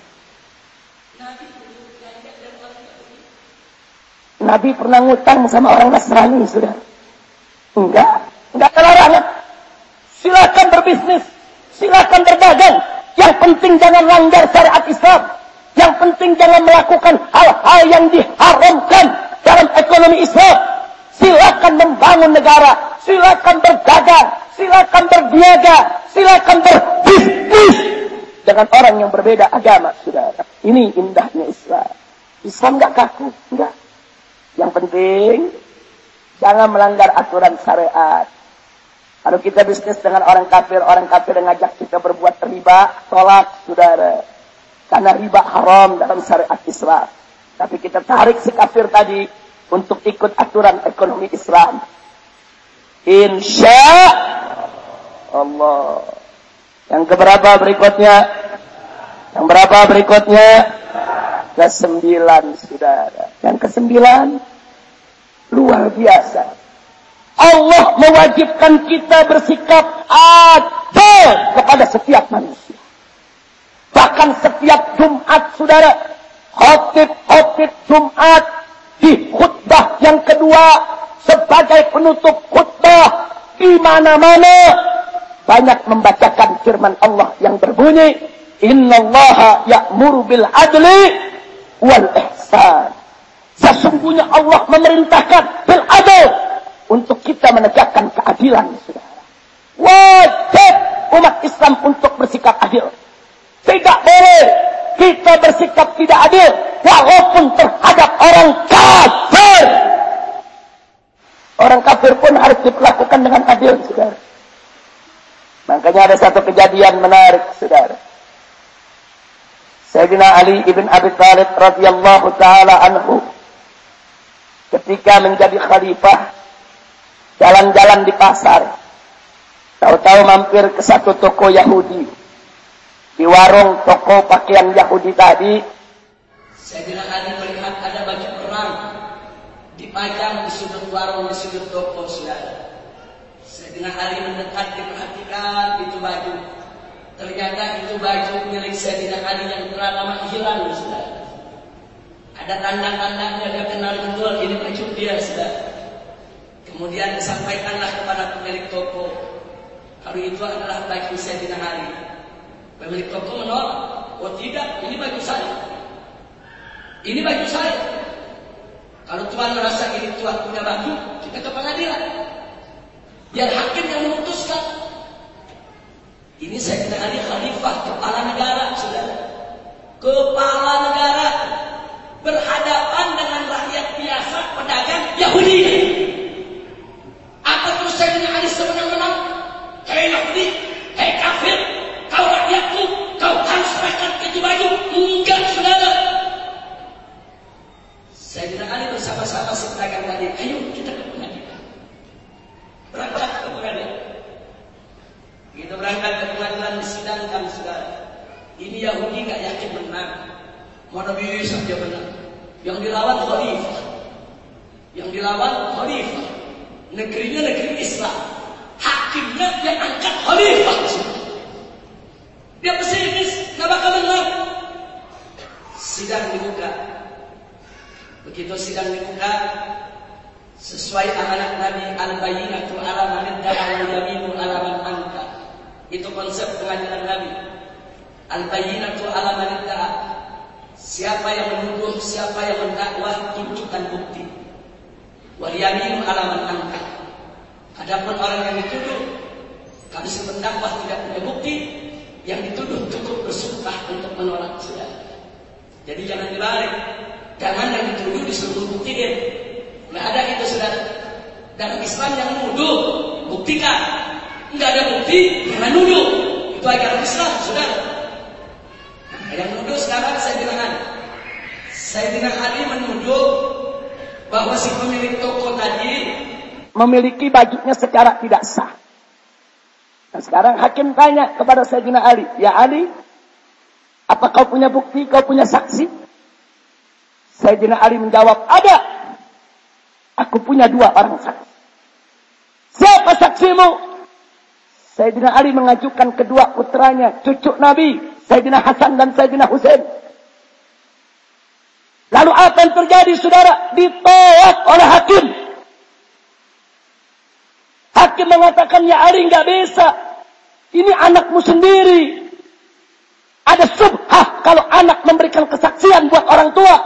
Nabi pernah ngutang sama orang Nasrani, saudara. Enggak, enggak ada larangan. Silakan berbisnis, silakan berdagang. Yang penting jangan langgar syariat Islam. Yang penting jangan melakukan hal-hal yang diharamkan dalam ekonomi Islam. Silakan membangun negara, silakan berdagang, silakan berniaga, silakan berbisnis dengan orang yang berbeda agama, saudara. Ini indahnya Islam. Islam enggak kaku, enggak. Yang penting jangan melanggar aturan syariat. Kalau kita bisnis dengan orang kafir, orang kafir yang ngajak kita berbuat riba, tolak, saudara. Karena riba haram dalam syariat Islam. Tapi kita tarik si kafir tadi untuk ikut aturan ekonomi Islam. Insya Allah. Yang keberapa berikutnya? Yang berapa berikutnya? Kesembilan, saudara. Yang kesembilan, luar biasa. Allah mewajibkan kita bersikap adil kepada setiap manusia. Bahkan setiap Jumat, saudara, khotib-khotib Jumat di khutbah yang kedua sebagai penutup khutbah di mana-mana banyak membacakan firman Allah yang berbunyi, Innallaha ya'muru bil adli wal ihsan. Sesungguhnya Allah memerintahkan bil adl untuk kita menegakkan keadilan, saudara. Wajib umat Islam untuk bersikap adil. Tidak boleh kita bersikap tidak adil walaupun terhadap orang kafir. Orang kafir pun harus diperlakukan dengan adil, saudara. Makanya ada satu kejadian menarik, saudara. Sayyidina Ali ibn Abi Thalib radhiyallahu taala anhu ketika menjadi khalifah jalan-jalan di pasar Tahu-tahu mampir ke satu toko Yahudi. Di warung toko pakaian Yahudi tadi, Sayyidina Ali melihat ada baju perang dipajang di sudut warung, di sudut toko, saudara. Sayyidina Ali mendekat, diperhatikan itu baju. Ternyata itu baju milik Sayyidina Ali yang telah lama hilang, saudara. Ada tanda-tandanya, dia kenal betul ini baju dia, saudara. Kemudian disampaikanlah kepada pemilik toko, kalau itu adalah baju Sayyidina Ali. Pemilik toko menolak. Oh tidak, ini baju saya. Ini baju saya. Kalau Tuhan merasa ini Tuhan punya baju, kita ke pengadilan. Biar hakim yang memutuskan. Ini Sayyidina Ali khalifah, kepala negara, saudara. Kepala negara berhadapan dengan rakyat biasa, pedagang Yahudi. Apa terus Sayyidina Ali semenang-menang? Hei Yahudi, hei kafir, kau rakyatku, kau harus serahkan keju baju. Enggak, saudara. Sayyidina Ali bersama-sama si pedagang tadi, ayo kita ke pengadilan. Berangkat ke pengadilan. Kita berangkat ke pengadilan, disidangkan, saudara. Ini Yahudi enggak yakin menang. Mana bisa dia menang? Yang dilawan khalifah. Yang dilawan khalifah. Negerinya negeri Islam. Hakimnya dia angkat khalifah. Dia pesimis, nggak bakal menang. Sidang dibuka. Begitu sidang dibuka, sesuai amanat Nabi, al-bayyinatu ala man idda'a wal yaminu ala man ankar. Itu konsep pengadilan Nabi. Al-bayyinatu ala man idda'a. Siapa yang menuduh, siapa yang mendakwah, tunjukkan bukti. Wal yaminu ala man ankar. Adapun orang yang dituduh, kalau si pendakwah tidak punya bukti, yang dituduh cukup bersumpah untuk menolak, saudara. Jadi jangan dibalik. Jangan yang dituduh disuruh buktiin. Nggak ada itu, saudara. Dalam Islam yang menuduh, buktikan. Nggak ada bukti, jangan nuduh. Itu ajaran Islam, saudara. Nah, yang menuduh sekarang Sayyidina Ali. Sayyidina Ali menuduh bahwa si pemilik toko tadi memiliki bajunya secara tidak sah. Nah, sekarang hakim tanya kepada Sayyidina Ali, ya Ali, apa kau punya bukti, kau punya saksi? Sayyidina Ali menjawab, ada. Aku punya dua orang saksi. Siapa saksimu? Sayyidina Ali mengajukan kedua putranya, cucu Nabi, Sayyidina Hasan dan Sayyidina Husain. Lalu apa yang terjadi, saudara? Ditolak oleh hakim. Hakim mengatakan, ya Ali, nggak bisa. Ini anakmu sendiri. Ada subhah kalau anak memberikan kesaksian buat orang tua.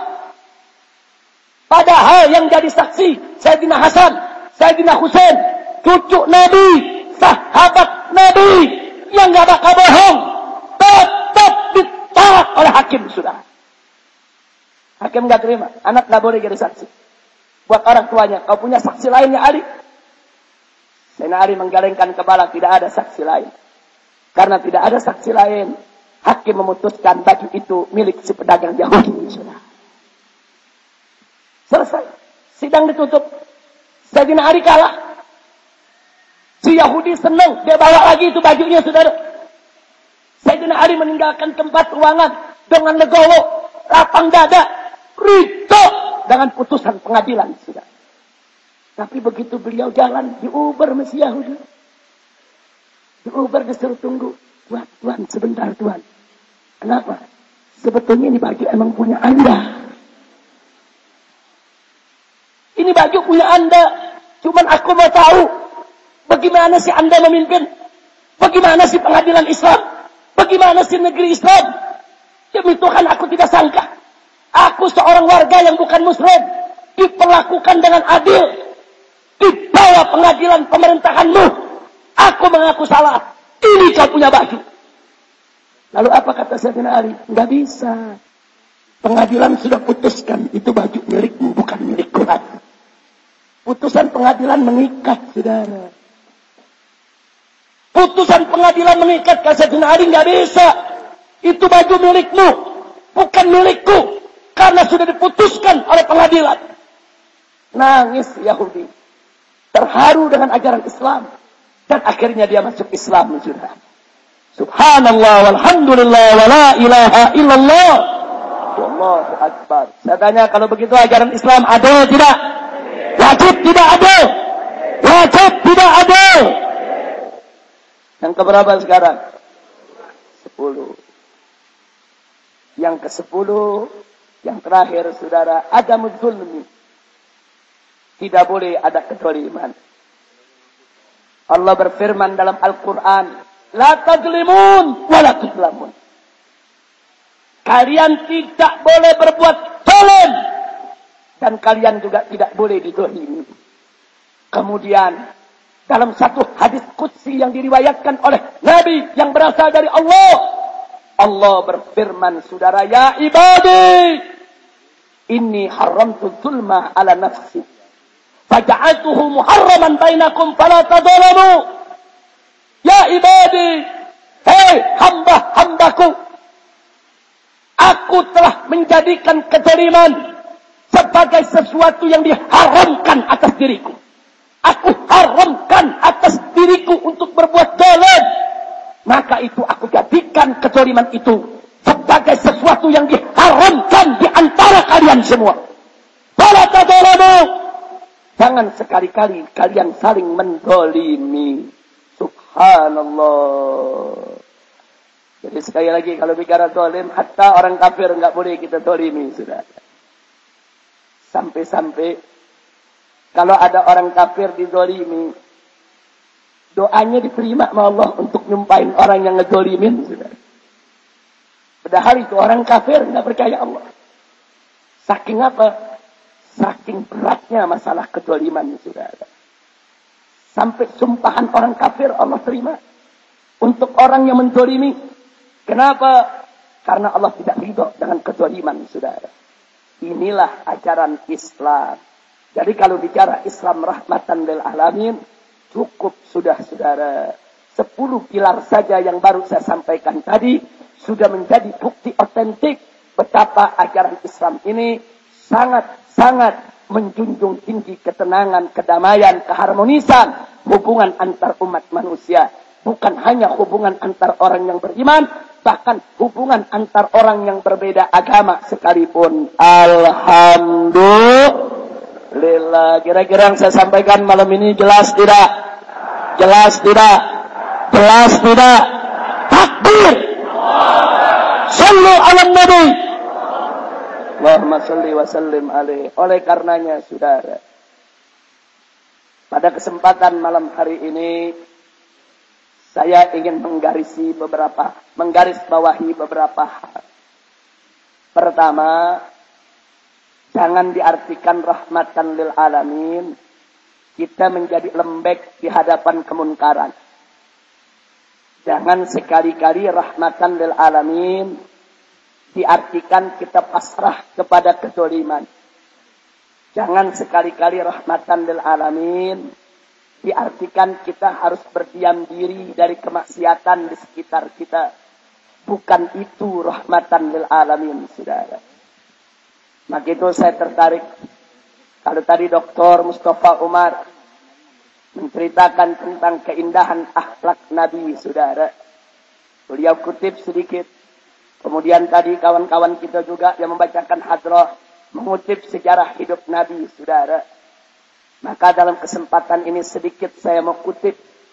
Padahal yang jadi saksi Sayyidina Hasan, Sayyidina Husain, cucu Nabi, sahabat Nabi, yang nggak bakal bohong, tetap ditolak oleh hakim, saudara. Hakim nggak terima, anak nggak boleh jadi saksi. Buat orang tuanya, kau punya saksi lainnya Ali? Sayyidina Ali menggelengkan kepala, tidak ada saksi lain. Karena tidak ada saksi lain, hakim memutuskan baju itu milik si pedagang Yahudi, saudara. Selesai. Sidang ditutup. Sayyidina Ali kalah. Si Yahudi senang, dia bawa lagi itu bajunya, saudara. Sayyidina Ali meninggalkan tempat ruangan dengan legowo, lapang dada, ridho dengan putusan pengadilan, saudara. Tapi begitu beliau jalan, diuber masih Yahudi. Diuber disuruh tunggu. Tuhan, Tuhan, sebentar Tuhan. Kenapa? Sebetulnya ini baju emang punya Anda. Ini baju punya Anda. Cuman aku mau tahu. Bagaimana sih Anda memimpin? Bagaimana sih pengadilan Islam? Bagaimana sih negeri Islam? Demi Tuhan aku tidak sangka. Aku seorang warga yang bukan Muslim. Diperlakukan dengan adil. Di bawah pengadilan pemerintahanmu. Aku mengaku salah. Ini kau punya baju. Lalu apa kata Sayyidina Ali? Enggak bisa. Pengadilan sudah putuskan. Itu baju milikmu, bukan milikku lagi. Putusan pengadilan mengikat, saudara. Putusan pengadilan mengikat. Kata Sayyidina Ali, enggak bisa. Itu baju milikmu, bukan milikku. Karena sudah diputuskan oleh pengadilan. Nangis Yahudi. Terharu dengan ajaran Islam. Dan akhirnya dia masuk Islam, sudah. Subhanallah, walhamdulillah, wa la ilaha illallah. Allahu Akbar. Saya tanya, kalau begitu ajaran Islam adil tidak? Wajib tidak adil? Wajib tidak adil? Yang keberapa sekarang? Sepuluh. Yang ke sepuluh, yang terakhir, saudara, ada zulmi. Tidak boleh ada kezaliman. Allah berfirman dalam Al-Quran, la tazlimun wa la tuzlamun. Kalian tidak boleh berbuat zalim dan kalian juga tidak boleh dizalimi. Kemudian dalam satu hadis qudsi yang diriwayatkan oleh Nabi yang berasal dari Allah, Allah berfirman, saudara, ya ibadi, inni haramtu zulma ala nafsi, faja'altuhu muharraman bainakum fala tadzalamu. Ya ibadi, hei hamba-hambaku, aku telah menjadikan kezaliman sebagai sesuatu yang diharamkan atas diriku. Aku haramkan atas diriku untuk berbuat zalim. Maka itu aku jadikan kezaliman itu sebagai sesuatu yang diharamkan di antara kalian semua. Fala tadzalamu. Jangan sekali-kali kalian saling menzalimi. Subhanallah. Jadi sekali lagi kalau bicara zalim, hatta orang kafir enggak boleh kita zalimi, sudah. Sampai-sampai kalau ada orang kafir dizalimi, doanya diterima sama Allah untuk nyumpahin orang yang ngezalimin, sudah. Padahal itu orang kafir enggak percaya Allah. Saking apa? Saking beratnya masalah kezaliman, sudah. Sampai sumpahan orang kafir Allah terima untuk orang yang menzalimi. Kenapa? Karena Allah tidak ridho dengan kezaliman, saudara. Inilah ajaran Islam. Jadi kalau bicara Islam rahmatan lil alamin, cukup sudah, saudara. Sepuluh pilar saja yang baru saya sampaikan tadi sudah menjadi bukti otentik betapa ajaran Islam ini sangat-sangat menjunjung tinggi ketenangan, kedamaian, keharmonisan hubungan antar umat manusia. Bukan hanya hubungan antar orang yang beriman, bahkan hubungan antar orang yang berbeda agama sekalipun. Alhamdulillah. Kira-kira yang saya sampaikan malam ini jelas tidak? Jelas tidak? Jelas tidak? Takbir! Sallu ala Nabi! Allahumma salli wa sallim alaihi. Oleh karenanya, saudara, pada kesempatan malam hari ini saya ingin menggarisi beberapa, menggaris bawahi beberapa hal. Pertama, jangan diartikan rahmatan lil alamin kita menjadi lembek di hadapan kemunkaran. Jangan sekali-kali rahmatan lil alamin diartikan kita pasrah kepada kezaliman. Jangan sekali-kali rahmatan lil alamin diartikan kita harus berdiam diri dari kemaksiatan di sekitar kita. Bukan itu rahmatan lil alamin, saudara. Maka itu saya tertarik. Kalau tadi Doktor Mustafa Umar menceritakan tentang keindahan akhlak Nabi, saudara. Beliau kutip sedikit. Kemudian tadi kawan-kawan kita juga yang membacakan hadrah mengutip sejarah hidup Nabi, saudara. Maka dalam kesempatan ini sedikit saya mau kutip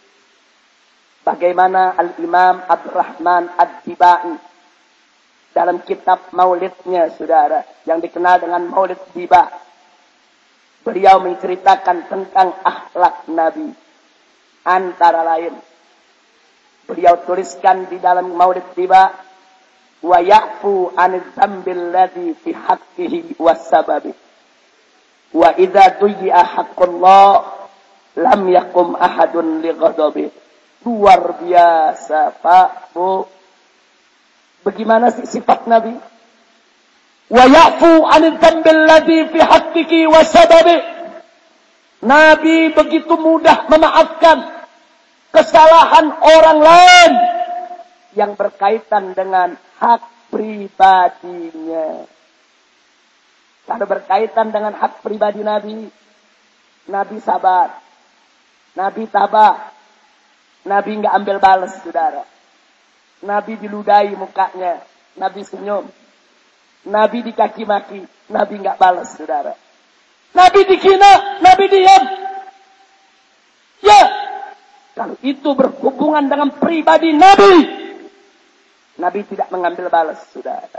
bagaimana Al-Imam Abdurrahman Ad-Dibai dalam kitab Maulidnya, saudara, yang dikenal dengan Maulid Diba. Beliau menceritakan tentang akhlak Nabi. Antara lain, beliau tuliskan di dalam Maulid Diba, wa ya'fu 'anil dzambil ladzi fi haqqihi was-sababi. Wa idza duyi'a haqqullah lam yakum ahadun li ghadabi. Luar biasa, Pak, Bu. Bagaimana sih sifat Nabi? Wa ya'fu 'anil dzambil ladzi fi haqqihi was-sababi. Nabi begitu mudah memaafkan kesalahan orang lain yang berkaitan dengan hak pribadinya. Kalau berkaitan dengan hak pribadi Nabi, Nabi sabar, Nabi tabah, Nabi nggak ambil balas, saudara. Nabi diludahi mukanya, Nabi senyum. Nabi dikaki maki, Nabi nggak balas, saudara. Nabi dihina, Nabi diam. Ya, kalau itu berhubungan dengan pribadi Nabi, Nabi tidak mengambil balas, saudara.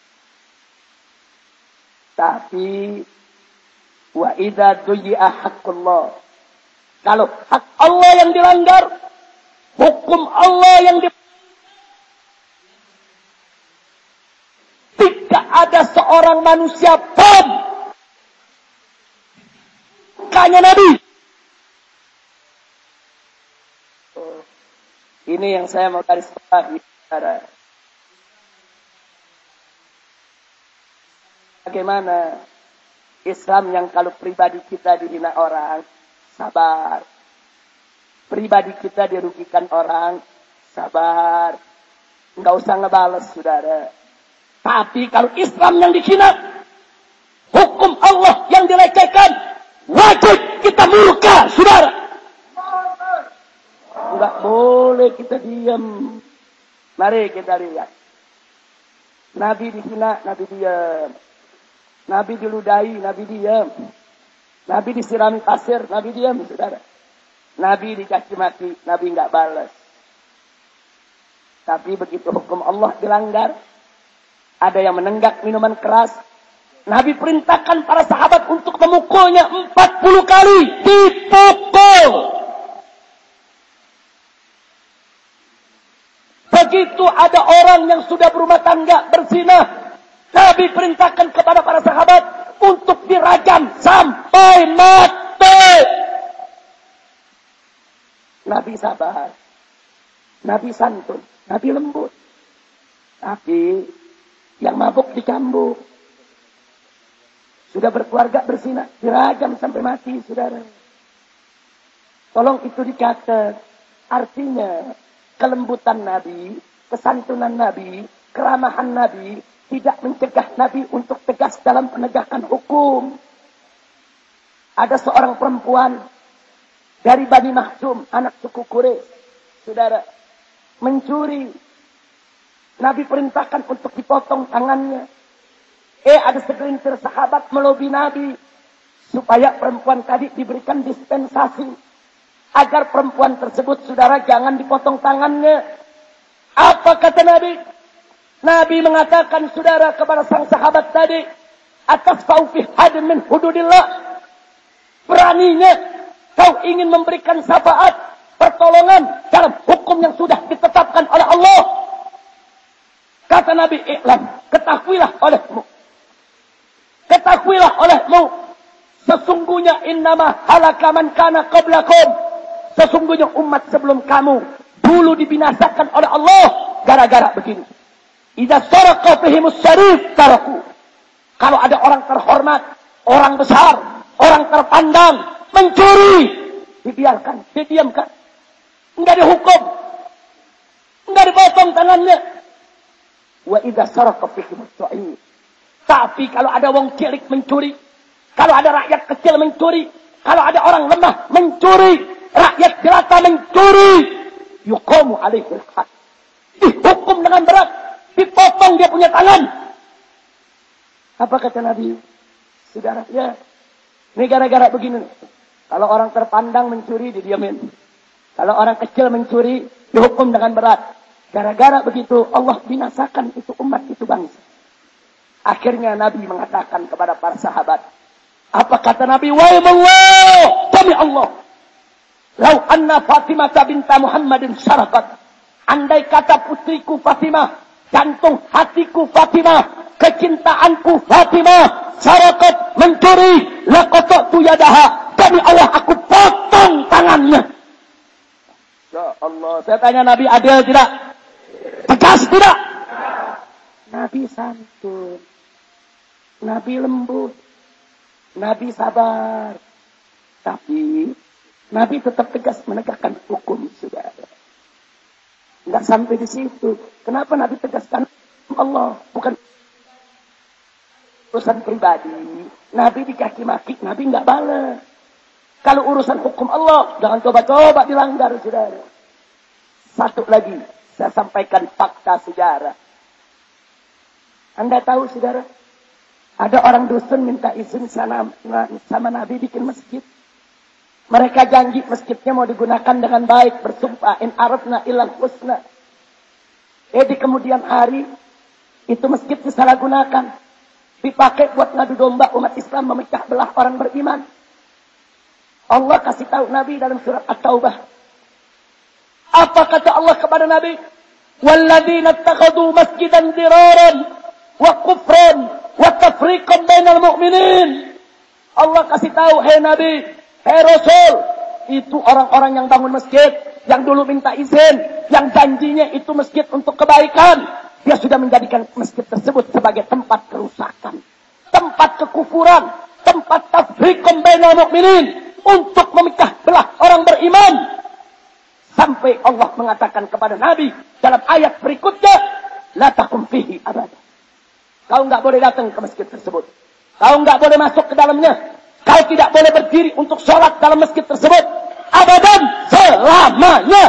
Tapi wa idza duyi'a haqqullah, kalau hak Allah yang dilanggar, hukum Allah yang di tidak ada seorang manusia pun makanya Nabi. Ini yang saya mau garis bawahi, saudara. Bagaimana Islam yang kalau pribadi kita dihina orang, sabar. Pribadi kita dirugikan orang, sabar. Enggak usah ngebales, saudara. Tapi kalau Islam yang dihina, hukum Allah yang dilecehkan, wajib kita murka, saudara. Enggak boleh kita diam. Mari kita lihat. Nabi dihina, Nabi diam. Nabi diludahi, Nabi diam. Nabi disirami pasir, Nabi diam, saudara. Nabi dikasih mati, Nabi enggak balas. Tapi begitu hukum Allah dilanggar, ada yang menenggak minuman keras, Nabi perintahkan para sahabat untuk memukulnya empat puluh kali. Dipukul. Begitu ada orang yang sudah berumah tangga berzina, Nabi perintahkan kepada para sahabat untuk dirajam sampai mati. Nabi sabar. Nabi santun. Nabi lembut. Tapi yang mabuk dicambuk. Sudah berkeluarga berzina, dirajam sampai mati, saudara. Tolong itu dicatat. Artinya, kelembutan Nabi, kesantunan Nabi, keramahan Nabi, tidak mencegah Nabi untuk tegas dalam penegakan hukum. Ada seorang perempuan dari Bani Makhzum, anak suku Quraisy, saudara, mencuri. Nabi perintahkan untuk dipotong tangannya. Eh, ada segelintir sahabat melobi Nabi supaya perempuan tadi diberikan dispensasi agar perempuan tersebut, saudara, jangan dipotong tangannya. Apa kata Nabi? Nabi mengatakan, saudara, kepada sang sahabat tadi, atas faufi hadin min hududillah, beraninya kau ingin memberikan syafaat, pertolongan dalam hukum yang sudah ditetapkan oleh Allah. Kata Nabi, iklam, ketahuilah olehmu. Ketahuilah olehmu. Sesungguhnya innama halaka man kana qablakum. Sesungguhnya umat sebelum kamu dulu dibinasakan oleh Allah gara-gara begini. Idza saraqa fihimus syarif taraku. Kalau ada orang terhormat, orang besar, orang terpandang mencuri, dibiarkan, didiamkan. Enggak dihukum. Enggak dipotong tangannya. Wa idza saraqa fihimus dhaif. Tapi kalau ada wong cilik mencuri, kalau ada rakyat kecil mencuri, kalau ada orang lemah mencuri, rakyat jelata mencuri, yuqamu alaihi al-had. Dihukum dengan berat, dipotong dia punya tangan. Apa kata Nabi? Saudara, ya, ini gara-gara begini. Kalau orang terpandang mencuri, didiamin. Kalau orang kecil mencuri, dihukum dengan berat. Gara-gara begitu, Allah binasakan itu umat, itu bangsa. Akhirnya Nabi mengatakan kepada para sahabat, apa kata Nabi? Waimallah, demi Allah, lau anna Fatimah binta Muhammadin syarakat, andai kata putriku Fatimah, jantung hatiku Fatimah, kecintaanku Fatimah, syarakat mencuri, laqata'tu yadaha, demi Allah aku potong tangannya. Ya Allah, saya tanya Nabi adil tidak? Tegas tidak? Nabi santun, Nabi lembut, Nabi sabar, tapi Nabi tetap tegas menegakkan hukum, saudara. Enggak sampai di situ. Kenapa Nabi tegaskan Allah? Bukan urusan pribadi. Nabi dikaki maki, Nabi enggak balas. Kalau urusan hukum Allah, jangan coba-coba dilanggar, saudara. Satu lagi, saya sampaikan fakta sejarah. Anda tahu saudara, ada orang dusun minta izin sama, sama Nabi bikin masjid. Mereka janji masjidnya mau digunakan dengan baik, bersumpah in aradna ilal husna. Eh di kemudian hari itu masjid disalahgunakan, dipakai buat ngadu domba umat Islam, memecah belah orang beriman. Allah kasih tahu Nabi dalam surat At-Taubah. Apa kata Allah kepada Nabi? Walladzina ittakhadhu masjidan diraran wa kufran wa tafriqan bainal mu'minin. Allah kasih tahu, hei Nabi, hei Rasul, itu orang-orang yang bangun masjid, yang dulu minta izin, yang janjinya itu masjid untuk kebaikan, dia sudah menjadikan masjid tersebut sebagai tempat kerusakan, tempat kekufuran, tempat tafriqan bainal mu'minin, untuk memecah belah orang beriman. Sampai Allah mengatakan kepada Nabi dalam ayat berikutnya, la taqum fihi abada. Kau enggak boleh datang ke masjid tersebut. Kau enggak boleh masuk ke dalamnya. Kau tidak boleh berdiri untuk sholat dalam masjid tersebut. Abadan, selamanya.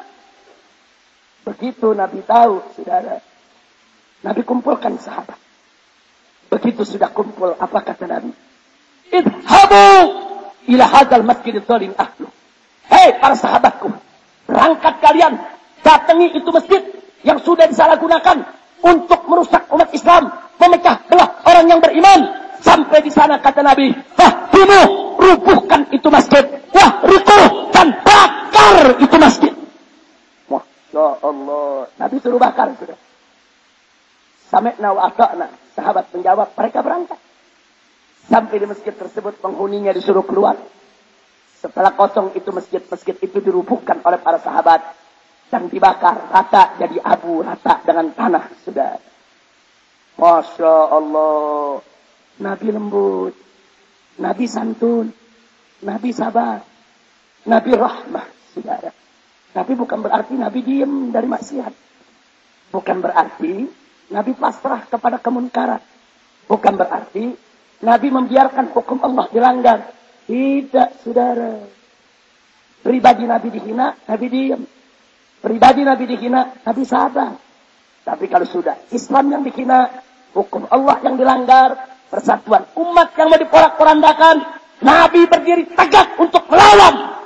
Begitu Nabi tahu, saudara. Nabi kumpulkan sahabat. Begitu sudah kumpul, apa kata Nabi? Idhabu ila hadzal masjidil zalim ahlu. Hei para sahabatku, berangkat kalian, datangi itu masjid yang sudah disalahgunakan untuk merusak umat Islam, memecah belah orang yang beriman. Sampai di sana kata Nabi, fahdimu, rubuhkan itu masjid, wah rikuh, dan bakar itu masjid. Masya Allah, Nabi suruh bakar sudah. Sami'na wa ata'na, sahabat menjawab, mereka berangkat. Sampai di masjid tersebut, penghuninya disuruh keluar. Setelah kosong itu masjid, masjid itu dirubuhkan oleh para sahabat dan dibakar rata jadi abu, rata dengan tanah sudah. Masya Allah, Nabi lembut, Nabi santun, Nabi sabar, Nabi rahmah, saudara. Tapi bukan berarti Nabi diam dari maksiat, bukan berarti Nabi pasrah kepada kemunkaran, bukan berarti Nabi membiarkan hukum Allah dilanggar. Tidak, saudara. Pribadi Nabi dihina, Nabi diam. Pribadi Nabi dihina, Nabi sabar. Tapi kalau sudah Islam yang dihina, hukum Allah yang dilanggar, persatuan umat yang mau diporak-porandakan, Nabi berdiri tegak untuk melawan.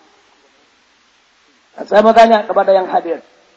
Nah, saya mau tanya kepada yang hadir.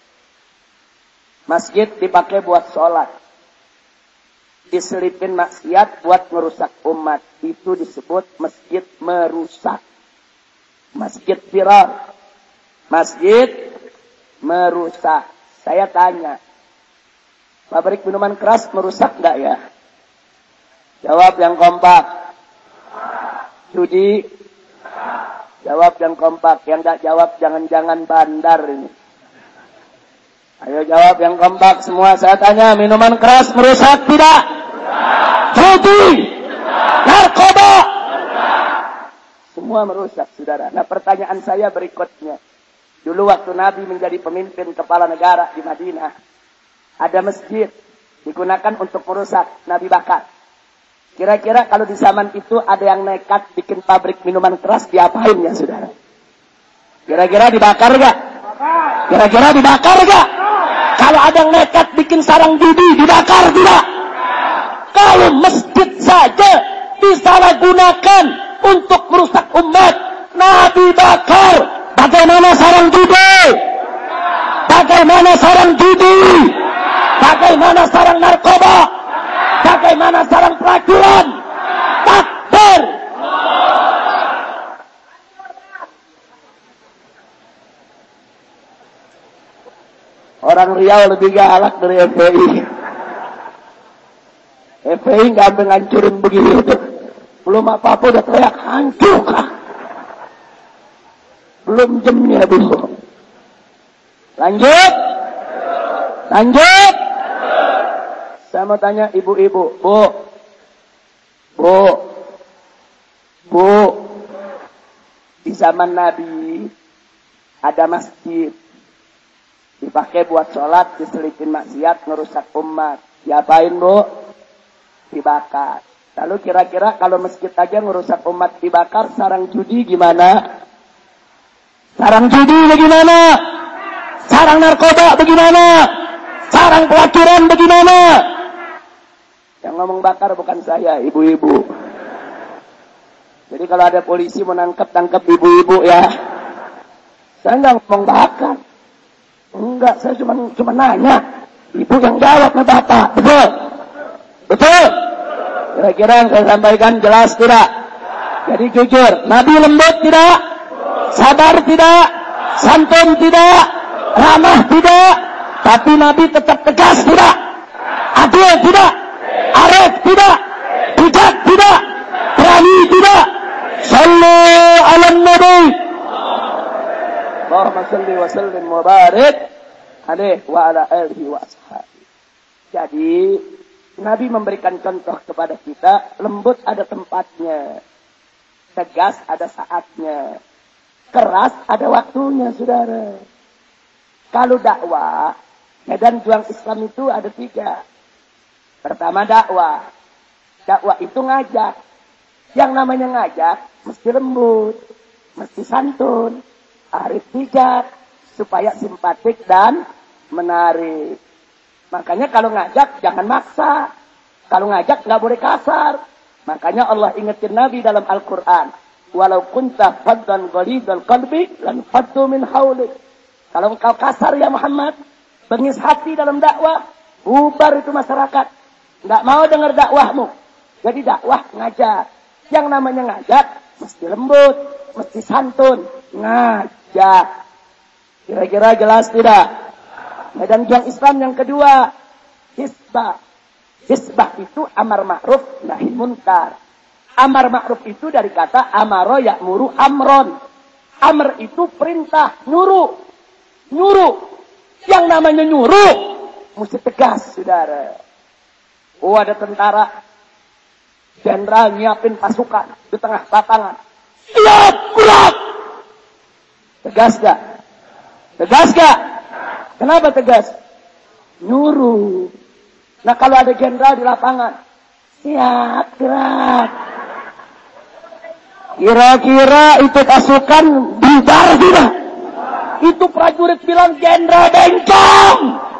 Masjid dipakai buat sholat, diselipin maksiat buat merusak umat, itu disebut masjid merusak. Masjid viral, masjid merusak. Saya tanya, pabrik minuman keras merusak enggak ya? Jawab yang kompak. Judi? Jawab yang kompak. Yang enggak jawab jangan-jangan bandar ini. Ayo jawab yang kompak semua. Saya tanya, minuman keras merusak tidak? Judi, narkoba, semua merusak, saudara. Nah, pertanyaan saya berikutnya. Dulu waktu Nabi menjadi pemimpin kepala negara di Madinah, ada masjid digunakan untuk merusak, Nabi bakar. Kira-kira kalau di zaman itu ada yang nekat bikin pabrik minuman keras, diapain ya, saudara? Kira-kira dibakar gak? Kira-kira dibakar gak? Kalau ada yang nekat bikin sarang judi, dibakar tidak? Kalau masjid saja disalahgunakan untuk merusak umat, Nabi bakar. Bagaimana sarang judi? Bagaimana sarang judi? Bagaimana sarang narkoba? Bagaimana sarang pelacuran? Takbir! Orang Riau lebih galak dari F P I. F P I nggak sampai ngancurin begitu. Belum apa-apa udah teriak hancur kah? Belum jamnya dulu. Lanjut. Lanjut. Saya mau tanya ibu-ibu. Bu. Bu. Bu. Di zaman Nabi ada masjid. Dipakai buat sholat, diselipin maksiat, ngerusak umat. Diapain, Bu? Dibakar. Lalu kira-kira kalau masjid aja ngerusak umat dibakar, sarang judi gimana? Sarang judi gimana? Sarang narkoba bagaimana? Sarang pelacuran bagaimana? Yang ngomong bakar bukan saya, ibu-ibu. Jadi kalau ada polisi mau nangkep, tangkep ibu-ibu ya. Saya nggak ngomong bakar. Enggak, saya cuma cuma nanya. Ibu yang jawab sama bapak, betul? Betul? Kira-kira yang saya sampaikan jelas tidak? Jadi jujur, Nabi lembut tidak? Sabar tidak? Santun tidak? Ramah tidak? Tapi Nabi tetap tegas tidak? Adil tidak? Arif tidak? Bijak tidak? Berani tidak? Sallu ala Nabi. Allahumma salli wa sallim wa barik alaihi wa ala alihi wa ashabihi. Jadi Nabi memberikan contoh kepada kita, lembut ada tempatnya, tegas ada saatnya, keras ada waktunya, saudara. Kalau dakwah, medan juang Islam itu ada tiga. Pertama dakwah. Dakwah itu ngajak. Yang namanya ngajak, mesti lembut, mesti santun, arif bijak, supaya simpatik dan menarik. Makanya kalau ngajak jangan maksa. Kalau ngajak nggak boleh kasar. Makanya Allah ingetin Nabi dalam Al-Quran. Walau kunta faddan ghalidhal qalbi lan faddu min haulik. Kalau engkau kasar ya Muhammad, bengis hati dalam dakwah, bubar itu masyarakat. Nggak mau dengar dakwahmu. Jadi dakwah ngajak. Yang namanya ngajak mesti lembut, mesti santun, ngajak. Kira-kira jelas tidak? Medan juang Islam yang kedua, hisbah. Hisbah itu amar ma'ruf nahi munkar. Amar ma'ruf itu dari kata amaro ya'muru amron. Amr itu perintah, nyuruh. Nyuruh. Yang namanya nyuruh mesti tegas, saudara. Oh, ada tentara jenderal nyiapin pasukan di tengah lapangan. Siap, gerak. Tegas gak? Tegas gak? Kenapa tegas? Nyuruh. Nah kalau ada jenderal di lapangan, siap, gerak. Kira-kira itu pasukan bubar tidak? Itu prajurit bilang jenderal bencong.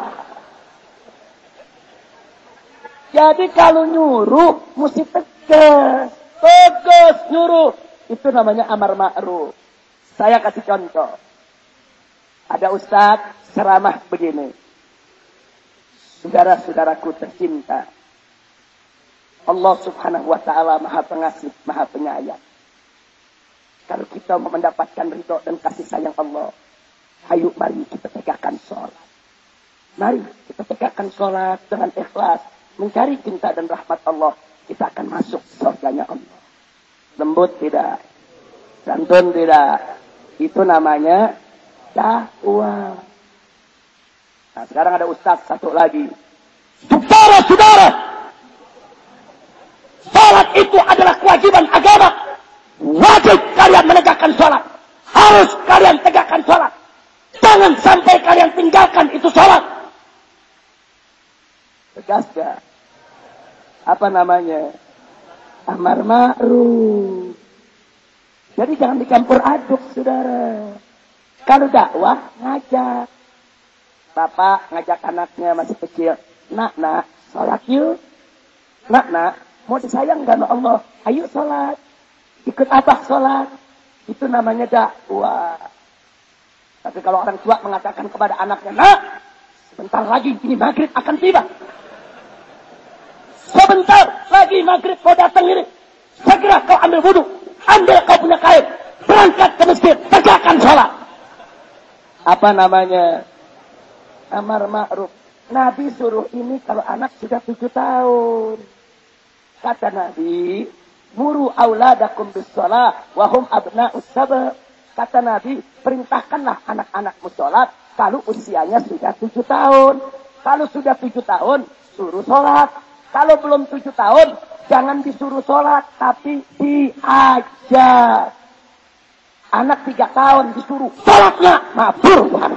Jadi kalau nyuruh mesti tegas. Tegas nyuruh. Itu namanya amar ma'ruf. Saya kasih contoh. Ada ustadz ceramah begini. Saudara-saudaraku tercinta. Allah subhanahu wa ta'ala maha pengasih, maha penyayang. Kalau kita mau mendapatkan ridho dan kasih sayang Allah, ayo mari kita tegakkan sholat. Mari kita tegakkan sholat dengan ikhlas. Mencari cinta dan rahmat Allah. Kita akan masuk surganya Allah. Lembut tidak? Santun tidak? Itu namanya dakwah. Nah sekarang ada ustaz satu lagi. Saudara-saudara, salat itu adalah kewajiban agama. Wajib kalian menegakkan salat. Harus kalian tegakkan salat. Jangan sampai kalian tinggalkan itu salat. Tegas gak? Apa namanya? Amar ma'ruf. Jadi jangan dicampur aduk, saudara. Kalau dakwah, ngajak. Bapak ngajak anaknya masih kecil. Nak, nak, sholat yuk. Nak, nak, mau disayang gak sama Allah? Ayo sholat. Ikut abah sholat. Itu namanya dakwah. Tapi kalau orang tua mengatakan kepada anaknya, nak, sebentar lagi ini maghrib akan tiba. Sebentar lagi maghrib kau datang ini. Segera kau ambil wudu. Ambil kau punya kain. Berangkat ke masjid. Tegakkan sholat. Apa namanya? Amar ma'ruf. Nabi suruh ini kalau anak sudah tujuh tahun. Kata Nabi, muru auladakum bis shalah wa hum abna'us sab'a. Kata Nabi, perintahkanlah anak-anakmu sholat kalau usianya sudah tujuh tahun. Kalau sudah tujuh tahun, suruh sholat. Kalau belum tujuh tahun, jangan disuruh sholat, tapi diajar. Anak tiga tahun disuruh sholatnya, mabur bukan?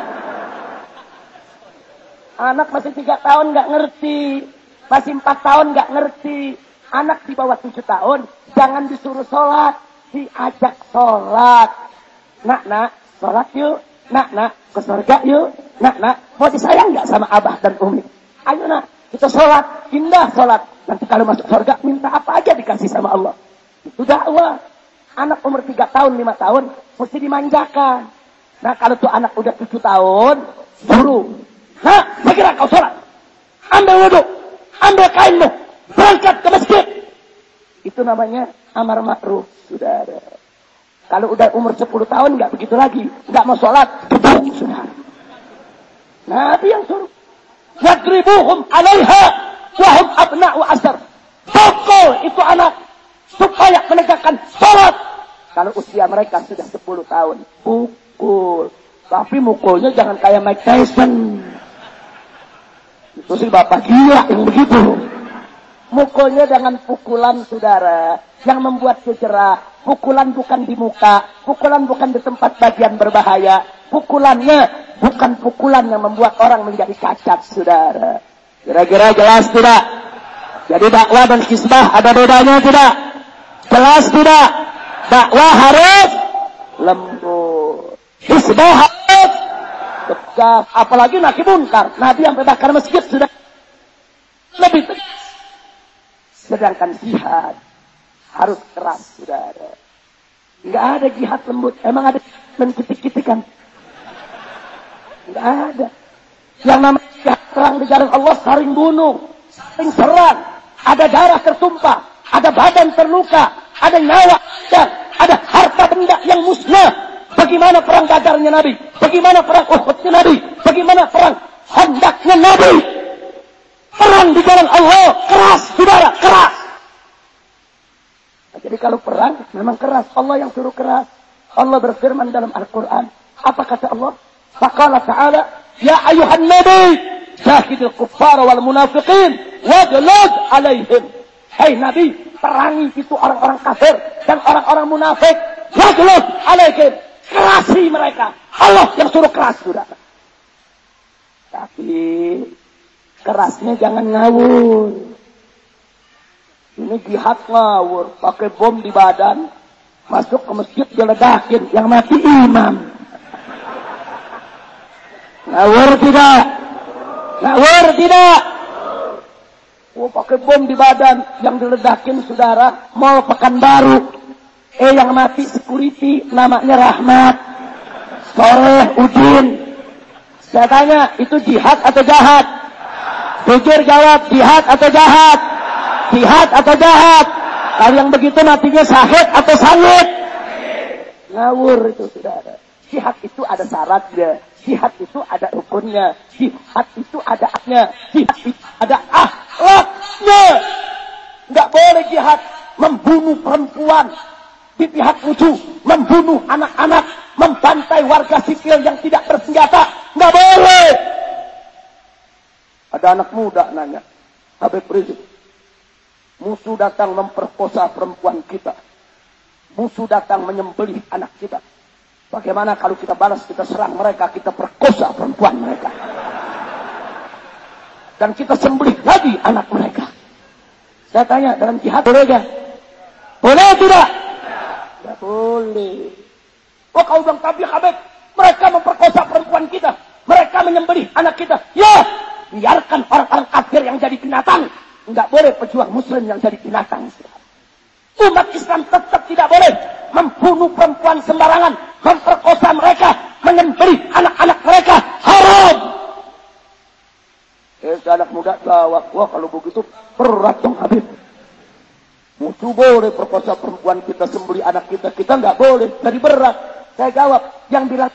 Anak masih tiga tahun nggak ngerti, masih empat tahun nggak ngerti. Anak di bawah tujuh tahun, jangan disuruh sholat, diajak sholat. Nak, nak, sholat yuk. Nak, nak, ke surga yuk. Nak, nak, mau disayang nggak sama abah dan umi? Ayo nak, kita sholat, indah sholat. Nanti kalau masuk surga, minta apa aja dikasih sama Allah. Itu dakwah. Anak umur tiga tahun, lima tahun, mesti dimanjakan. Nah, kalau tuh anak udah tujuh tahun, suruh. Nah, segera kau sholat. Ambil wudhu, ambil kainmu, berangkat ke masjid. Itu namanya amar ma'ruf, saudara. Kalau udah umur sepuluh tahun, nggak begitu lagi. Nggak mau sholat, tutup, saudara. Nabi yang suruh. Yadribuhum alaiha, wahum abna'u asar. Pukul itu anak, supaya menegakkan sholat. Kalau usia mereka sudah sepuluh tahun, pukul. Tapi mukulnya jangan kayak Mike Tyson. Itu sih bapak gila yang begitu. Mukulnya dengan pukulan, saudara, yang membuat cedera. Pukulan bukan di muka, pukulan bukan di tempat bagian berbahaya. Pukulannya bukan pukulan yang membuat orang menjadi cacat, saudara. Kira-kira jelas tidak? Jadi dakwah dan kisbah ada bedanya tidak? Jelas tidak? Dakwah harus lembut, kisbah harus tegas. Apalagi nahi munkar. Nabi yang bakar masjid sudah lebih tegas. Sedangkan jihad harus keras, saudara. Enggak ada jihad lembut. Emang ada menkitik-kitikan? Enggak ada. Yang namanya jihad terang di jalan Allah, saling bunuh, saling serang, ada darah tertumpah, ada badan terluka, ada nyawa, ada harta benda yang musnah. Bagaimana perang Badarnya Nabi? Bagaimana perang Uhudnya Nabi? Bagaimana perang Khandaqnya Nabi? Perang di jalan Allah keras, saudara, keras. Nah, jadi kalau perang memang keras. Allah yang suruh keras. Allah berfirman dalam Al-Quran. Apa kata Allah? Faqala ta'ala, ya ayuhan nabi, jahidil kuffara wal munafiqin, wajlud alaihim. Hai Nabi, perangi itu orang-orang kafir dan orang-orang munafik. Wajlud alaihim. Kerasi mereka. Allah yang suruh keras, saudara. Tapi kerasnya jangan ngawur. Ini jihad ngawur, pakai bom di badan, masuk ke masjid diledakin, yang mati imam. Ngawur tidak? Ngawur tidak? Oh, pakai bom di badan, yang diledakin saudara, mau Pekanbaru. Eh, yang mati security, namanya Rahmat, Soleh, Udin. Saya tanya, itu jihad atau jahat? Jujur jawab, jihad atau jahat? Jihad atau jahat? Kalau yang begitu matinya syahid atau sangit? Ngawur itu, saudara. Jihad itu ada syaratnya. Jihad itu ada rukunnya. Jihad itu ada aknya. Jihad itu ada akhlaknya. Nggak boleh jihad membunuh perempuan di pihak musuh, membunuh anak-anak, membantai warga sipil yang tidak bersenjata. Nggak boleh. Ada anak muda nanya, Habib Rizik, musuh datang memperkosa perempuan kita. Musuh datang menyembelih anak kita. Bagaimana kalau kita balas, kita serang mereka, kita perkosa perempuan mereka. Dan kita sembelih lagi anak mereka. Saya tanya, dalam jihad boleh gak? Boleh tidak? Tidak boleh. Oh, kau bilang, tapi Habib, mereka memperkosa perempuan kita. Mereka menyembelih anak kita. Ya, biarkan orang-orang kafir yang jadi binatang. Enggak boleh pejuang muslim yang jadi binatang. Umat Islam tetap tidak boleh membunuh perempuan sembarangan, memperkosa mereka, menyembelih anak-anak mereka. Haram. Eh, anak muda jawab, wah kalau begitu berat dong Habib. Musuh boleh perkosa perempuan kita, sembelih anak kita, kita nggak boleh. Jadi berat. Saya jawab, yang bilang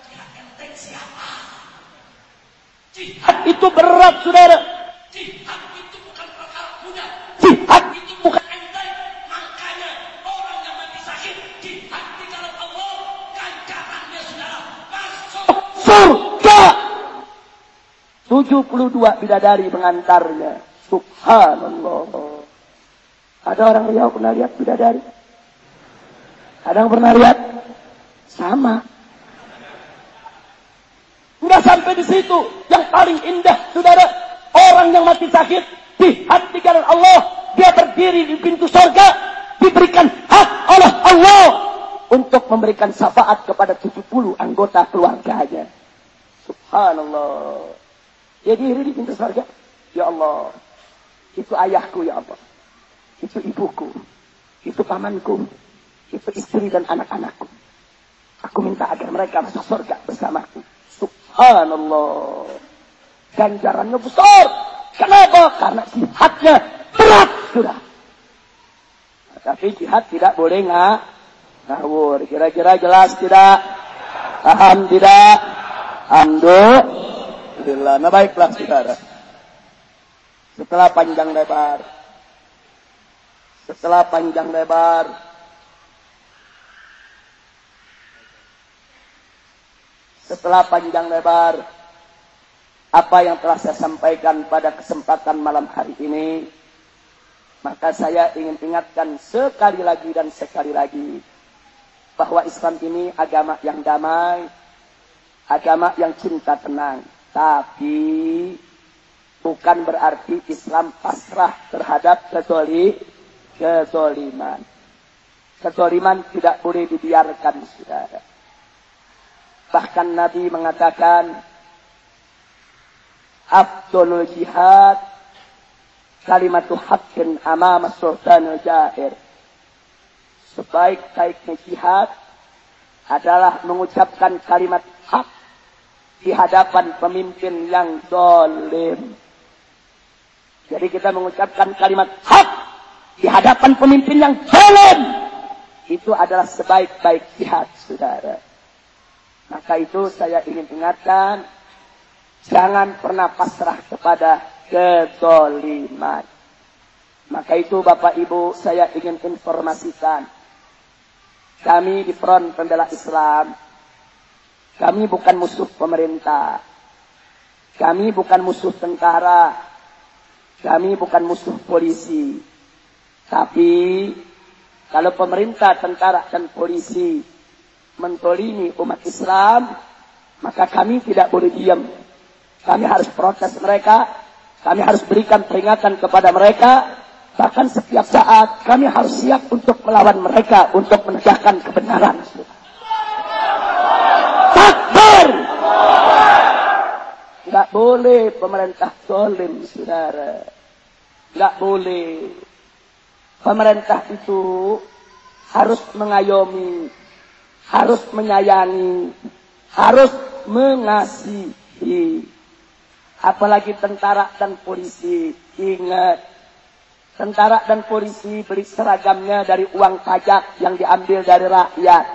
jihad itu berat, saudara. Jihad itu bukan perkara mudah. Jihad itu bukan enteng. Makanya orang yang mati sakit jihad di jalan Allah, ganjarannya saudara masuk surga. tujuh puluh dua bidadari mengantarnya. Subhanallah. Ada orang Riau pernah lihat bidadari? Ada yang pernah lihat? Sama. Nggak sampai di situ. Yang paling indah, saudara, orang yang mati sakit jihad di jalan Allah, dia berdiri di pintu surga, diberikan hak oleh Allah untuk memberikan syafaat kepada tujuh puluh anggota keluarganya. Subhanallah. Jadi diri di pintu surga. Ya Allah, itu ayahku ya Allah. Itu ibuku. Itu pamanku. Itu istri dan anak-anakku. Aku minta agar mereka masuk surga bersamaku. Subhanallah. Ganjarannya besar. Kenapa? Karena jihadnya berat sudah. Tapi jihad tidak boleh nggak ngawur. Kira-kira jelas tidak? Paham tidak? Alhamdulillah. Nah baiklah saudara. Setelah panjang lebar. Setelah panjang lebar. Setelah panjang lebar. Apa yang telah saya sampaikan pada kesempatan malam hari ini. Maka saya ingin ingatkan sekali lagi dan sekali lagi. Bahwa Islam ini agama yang damai. Agama yang cinta tenang. Tapi bukan berarti Islam pasrah terhadap kezoli, kezoliman. Kezoliman tidak boleh dibiarkan, saudara. Bahkan Nabi mengatakan, afdolul jihad kalimatu haqqin amama sultanul jair. Sebaik-baiknya jihad adalah mengucapkan kalimat hak di hadapan pemimpin yang zalim. Jadi kita mengucapkan kalimat hak di hadapan pemimpin yang zalim. Itu adalah sebaik-baik jihad, saudara. Maka itu saya ingin ingatkan, jangan pernah pasrah kepada kezaliman. Maka itu Bapak Ibu, saya ingin informasikan. Kami di Front Pembela Islam, kami bukan musuh pemerintah. Kami bukan musuh tentara. Kami bukan musuh polisi. Tapi, kalau pemerintah, tentara, dan polisi mentolimi umat Islam, maka kami tidak boleh diam. Kami harus protes mereka. Kami harus berikan peringatan kepada mereka. Bahkan setiap saat kami harus siap untuk melawan mereka, untuk menegakkan kebenaran. Takbir! Tidak boleh pemerintah zalim, saudara. Tidak boleh. Pemerintah itu harus mengayomi, harus menyayangi, harus mengasihi. Apalagi tentara dan polisi. Ingat, tentara dan polisi beli seragamnya dari uang pajak yang diambil dari rakyat.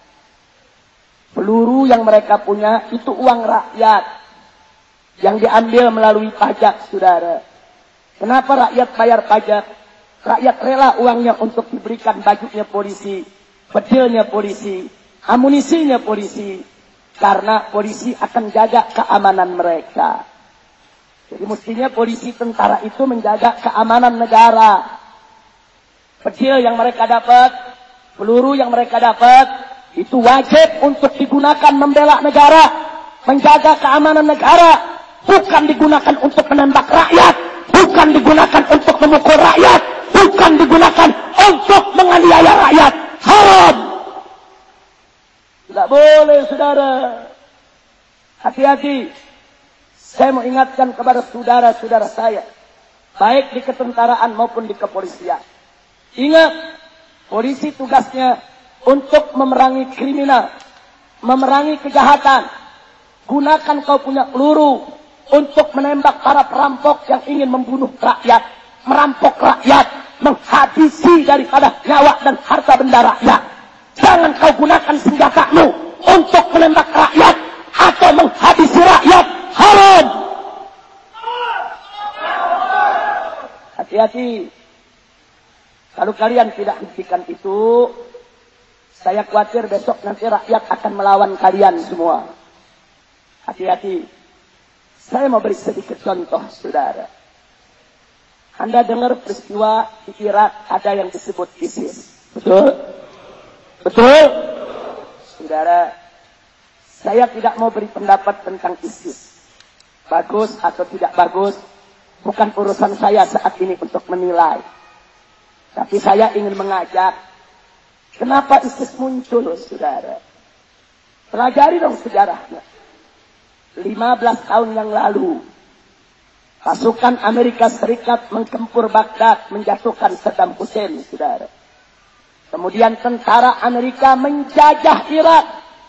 Peluru yang mereka punya itu uang rakyat yang diambil melalui pajak, saudara. Kenapa rakyat bayar pajak? Rakyat rela uangnya untuk diberikan bajunya polisi, bedilnya polisi, amunisinya polisi. Karena polisi akan jaga keamanan mereka. Jadi mestinya polisi tentara itu menjaga keamanan negara. Bedil yang mereka dapat, peluru yang mereka dapat, itu wajib untuk digunakan membela negara, menjaga keamanan negara. Bukan digunakan untuk menembak rakyat, bukan digunakan untuk memukul rakyat, bukan digunakan untuk menganiaya rakyat. Haram. Tidak boleh, saudara. Hati-hati. Saya mau ingatkan kepada saudara-saudara saya, baik di ketentaraan maupun di kepolisian. Ingat, polisi tugasnya untuk memerangi kriminal, memerangi kejahatan. Gunakan kau punya peluru untuk menembak para perampok yang ingin membunuh rakyat, merampok rakyat, menghabisi daripada nyawa dan harta benda rakyat. Jangan kau gunakan senjatamu untuk menembak rakyat atau menghabisi rakyat. Haram. Hati-hati. Kalau kalian tidak hentikan itu, saya khawatir besok nanti rakyat akan melawan kalian semua. Hati-hati. Saya mau beri sedikit contoh, saudara. Anda dengar peristiwa di Irak ada yang disebut ISIS. Betul? Betul? Saudara, saya tidak mau beri pendapat tentang ISIS. Bagus atau tidak bagus, bukan urusan saya saat ini untuk menilai. Tapi saya ingin mengajak Kenapa ISIS muncul, saudara? Pelajari dong sejarahnya. lima belas tahun yang lalu, pasukan Amerika Serikat menggempur Baghdad, menjatuhkan Saddam Hussein, saudara. Kemudian tentara Amerika menjajah Irak.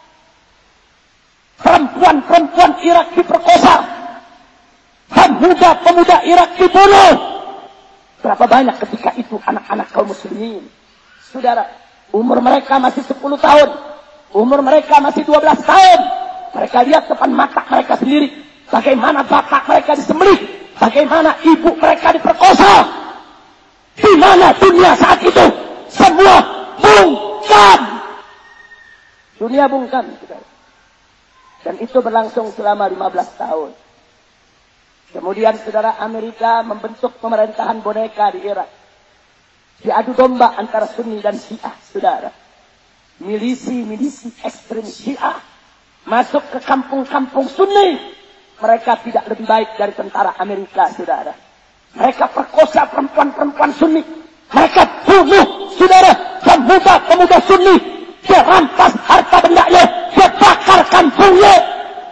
Perempuan-perempuan Irak diperkosa. Pemuda-pemuda Irak dibunuh. Berapa banyak ketika itu anak-anak kaum muslimin, saudara, umur mereka masih sepuluh tahun, umur mereka masih dua belas tahun. Mereka lihat depan mata mereka sendiri bagaimana bapak mereka disembelih, bagaimana ibu mereka diperkosa. Di mana dunia saat itu? Semua bungkam. Dunia bungkam, saudara. Dan itu berlangsung selama lima belas tahun. Kemudian saudara, Amerika membentuk pemerintahan boneka di Irak. Diadu domba antara Sunni dan Syiah, saudara. Milisi-milisi ekstrem Syiah masuk ke kampung-kampung Sunni. Mereka tidak lebih baik dari tentara Amerika, saudara. Mereka perkosa perempuan-perempuan Sunni. Mereka bunuh, saudara, pemuda-pemuda Sunni. Dia rampas harta bendanya. Dia bakar kampungnya.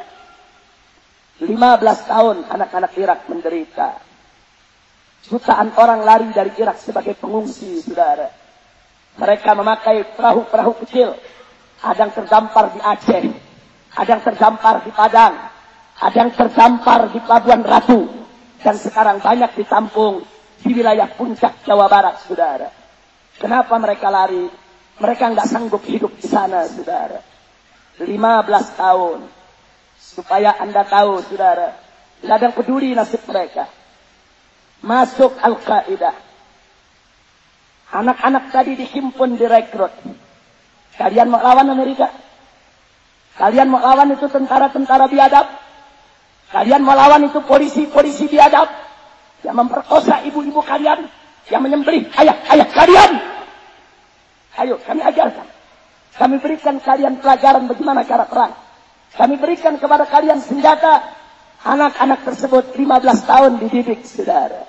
lima belas tahun anak-anak Irak menderita. Jutaan orang lari dari Irak sebagai pengungsi, saudara. Mereka memakai perahu-perahu kecil. Ada yang terdampar di Aceh. Ada yang terdampar di Padang. Ada yang terdampar di Pelabuhan Ratu. Dan sekarang banyak ditampung di wilayah puncak Jawa Barat, saudara. Kenapa mereka lari? Mereka nggak sanggup hidup di sana, saudara. lima belas tahun. Supaya Anda tahu, saudara, nggak ada yang peduli nasib mereka. Masuk Al-Qaeda. Anak-anak tadi dihimpun, direkrut. Kalian mau lawan Amerika? Kalian mau lawan itu tentara-tentara biadab? Kalian mau lawan itu polisi-polisi biadab? Yang memperkosa ibu-ibu kalian? Yang menyembelih ayah-ayah kalian? Ayo, kami ajarkan. Kami berikan kalian pelajaran bagaimana cara perang. Kami berikan kepada kalian senjata. Anak-anak tersebut lima belas tahun dididik, saudara.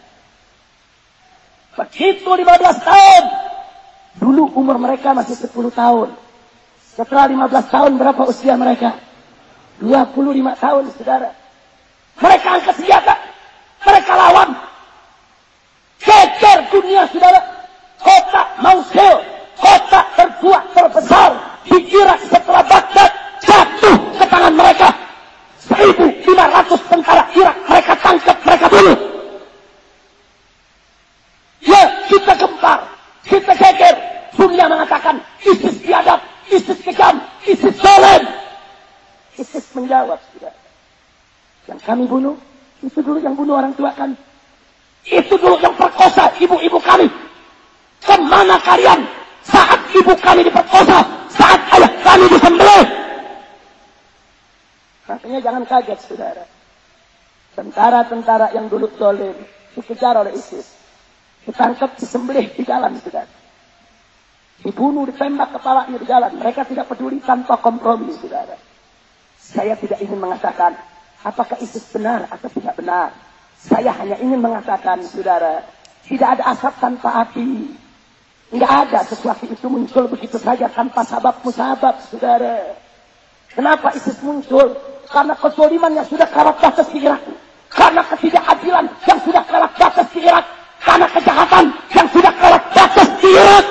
Begitu lima belas tahun. Dulu umur mereka masih sepuluh tahun. Setelah lima belas tahun berapa usia mereka? dua puluh lima tahun, saudara. Mereka angkat senjata. Mereka lawan. Geger dunia, saudara. Kota Mosul, kota tertua terbesar di Irak setelah Baghdad, jatuh ke tangan mereka. seribu lima ratus tentara Irak mereka tangkap, mereka bunuh. Ya, kita gempar, kita geger. Dunia mengatakan ISIS biadab, ISIS kejam, ISIS zalim. ISIS menjawab, saudara. Yang kami bunuh, itu dulu yang bunuh orang tua kami. Itu dulu yang perkosa ibu-ibu kami. Kemana kalian saat ibu kami diperkosa, saat ayah kami disembelih? Makanya jangan kaget, saudara. Tentara-tentara yang dulu zalim dikejar oleh ISIS, ditangkap, disembelih di jalan, saudara. Dibunuh, ditembak kepalanya di jalan. Mereka tidak peduli, tanpa kompromi, saudara. Saya tidak ingin mengatakan apakah ISIS benar atau tidak benar. Saya hanya ingin mengatakan, saudara, tidak ada asap tanpa api. Tidak ada sesuatu itu muncul begitu saja tanpa sabab musabab, saudara. Kenapa ISIS muncul? Karena kezaliman yang sudah kelewat batas di Irak. Karena ketidakadilan yang sudah kelewat batas di Irak. Karena kejahatan yang sudah kelewat batas di Irak.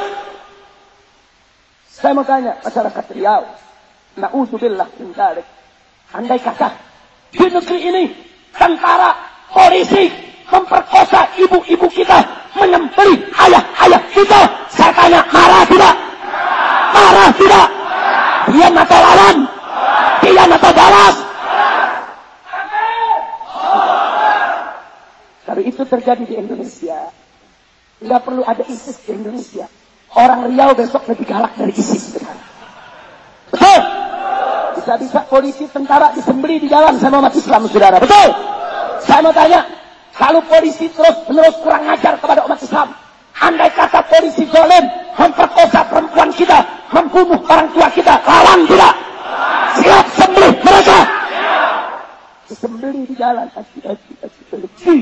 Saya mau tanya masyarakat Riau. Na'udzubillah min dzalik. Andai kata di negeri ini tentara, polisi memperkosa ibu-ibu kita, menyembelih ayah-ayah kita, saya tanya, marah tidak? Marah tidak? Diam atau lawan? Diam atau balas? Kalau itu terjadi di Indonesia, tidak perlu ada ISIS di Indonesia. Orang Riau besok lebih galak dari ISIS. Betul? Bisa-bisa polisi, tentara disembelih di jalan sama umat Islam, saudara. Betul? Saya mau tanya, kalau polisi terus-menerus kurang ajar kepada umat Islam, andai kata polisi zalim memperkosa perempuan kita, membunuh orang tua kita, lawan tidak? Siap sembelih mereka? Disembelih di jalan. Aji, aji, aji, aji.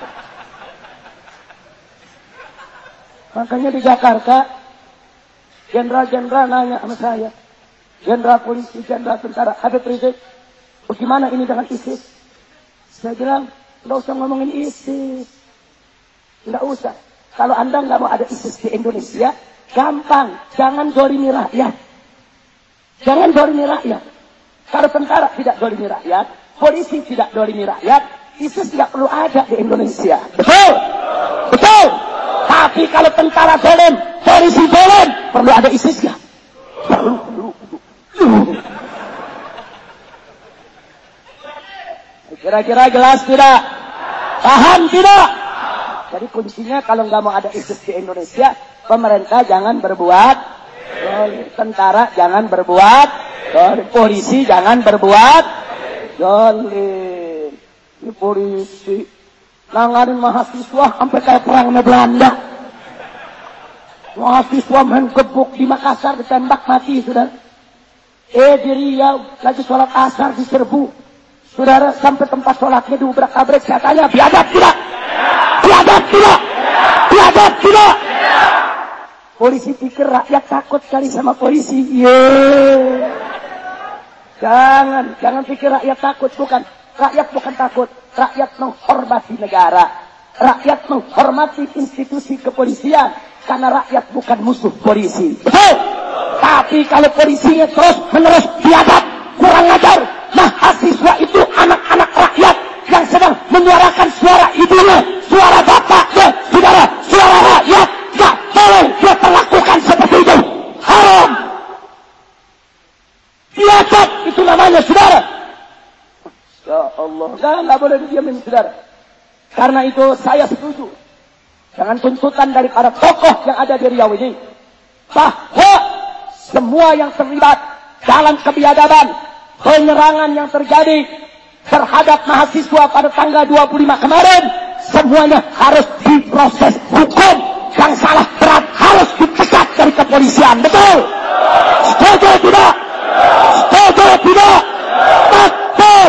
Makanya di Jakarta, Jenderal-jenderal nanya sama saya. Jenderal polisi, jenderal tentara, Habib Rizik, bagaimana ini dengan ISIS? Saya bilang, nggak usah ngomongin ISIS. Nggak usah. Kalau Anda nggak mau ada ISIS di Indonesia, gampang. Jangan dolimi rakyat. Jangan dolimi rakyat. Kalau tentara tidak dolimi rakyat, polisi tidak dolimi rakyat, ISIS tidak perlu ada di Indonesia. Betul? Betul? Tapi kalau tentara dolim, polisi dolim, perlu ada ISIS nggak? Perlu, perlu, perlu. Kira-kira jelas tidak? Paham tidak? Jadi kuncinya kalau nggak mau ada ISIS di Indonesia, pemerintah jangan berbuat dolim, tentara jangan berbuat dolim, polisi jangan berbuat dolim. Ini polisi nanganin mahasiswa sampai kayak perang Belanda. Mahasiswa main gebuk di Makassar ditembak mati, saudara. Eh di Riau lagi sholat asar diserbu, saudara, sampai tempat sholatnya diubrak-abrik. Saya tanya, biadab tidak? Biadab tidak? Biadab tidak? Polisi pikir rakyat takut kali sama polisi. Yeay. Jangan, jangan pikir rakyat takut. Bukan, rakyat bukan takut. Rakyat menghormati negara. Rakyat menghormati institusi kepolisian. Karena rakyat bukan musuh polisi. Betul? Tapi kalau polisinya terus menerus biadab, kurang ajar, mahasiswa itu anak-anak rakyat yang sedang menyuarakan suara ibunya, suara bapaknya, saudara, suara rakyat. Gak boleh dia perlakukan seperti itu. Haram. Biadab itu namanya, saudara. Ya Allah, nah, nggak boleh didiamin, saudara. Karena itu saya setuju dengan tuntutan dari para tokoh yang ada di Riau ini, bahwa semua yang terlibat dalam kebiadaban, penyerangan yang terjadi terhadap mahasiswa pada tanggal dua puluh lima kemarin, semuanya harus diproses hukum. Yang salah berat harus dipecat dari kepolisian. Betul? Setuju tidak? Setuju tidak? Takbir!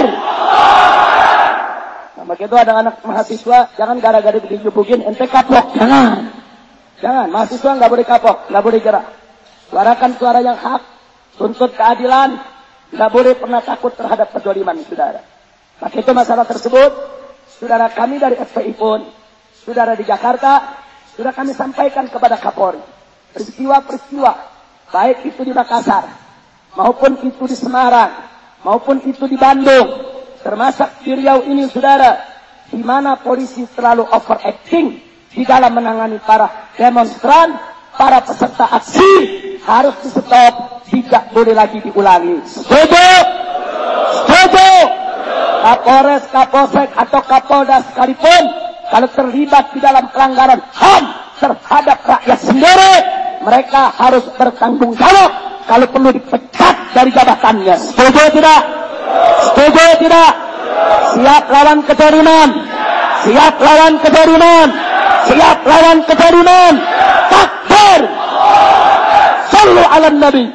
Nah, begitu ada anak mahasiswa, jangan gara-gara digebukin ente kapok. Jangan. Jangan. Mahasiswa nggak boleh kapok, nggak boleh gerak. Suarakan suara yang hak, tuntut keadilan, nggak boleh pernah takut terhadap pedzaliman, saudara. Maka itu masalah tersebut, saudara kami dari F P I pun, saudara di Jakarta, sudah kami sampaikan kepada Kapolri. Peristiwa-peristiwa, baik itu di Makassar, maupun itu di Semarang, maupun itu di Bandung, termasuk di Riau ini, saudara, di mana polisi terlalu overacting di dalam menangani para demonstran, para peserta aksi, harus di stop, tidak boleh lagi diulangi. Setuju? Setuju? Kapolres, Kapolsek, atau Kapolda sekalipun, kalau terlibat di dalam pelanggaran H A M terhadap rakyat sendiri, mereka harus bertanggung jawab. Kalau perlu dipecat dari jabatannya. Setuju tidak? Setuju tidak? Siap lawan kezaliman. Siap lawan kezaliman. Siap lawan kezaliman. Takbir. Sallu ala Nabi.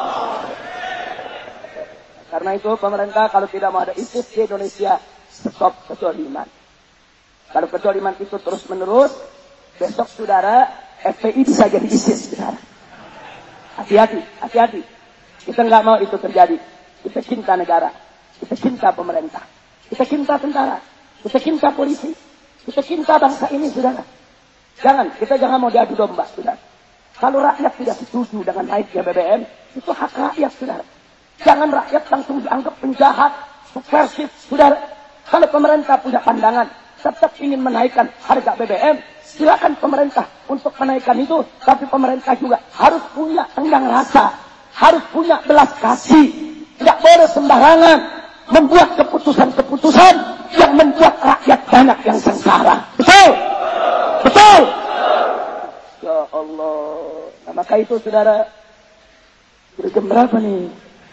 Karena itu pemerintah kalau tidak mau ada ISIS di Indonesia, stop kezaliman. Kalau kezaliman itu terus menerus, besok saudara F P I bisa jadi ISIS, saudara. Hati-hati, hati-hati. Kita nggak mau itu terjadi. Kita cinta negara, kita cinta pemerintah, kita cinta tentara, kita cinta polisi, kita cinta bangsa ini, saudara. Jangan, kita jangan mau diadu domba, saudara. Kalau rakyat tidak setuju dengan naiknya B B M, itu hak rakyat, saudara. Jangan rakyat langsung dianggap penjahat, subversif, saudara. Kalau pemerintah punya pandangan, tetap ingin menaikkan harga B B M, silakan pemerintah untuk menaikkan itu, tapi pemerintah juga harus punya tenggang rasa, harus punya belas kasih, tidak boleh sembarangan membuat keputusan-keputusan yang membuat rakyat banyak yang sengsara. Betul? Betul? Ya Allah. Nah, maka itu saudara, udah jam berapa nih?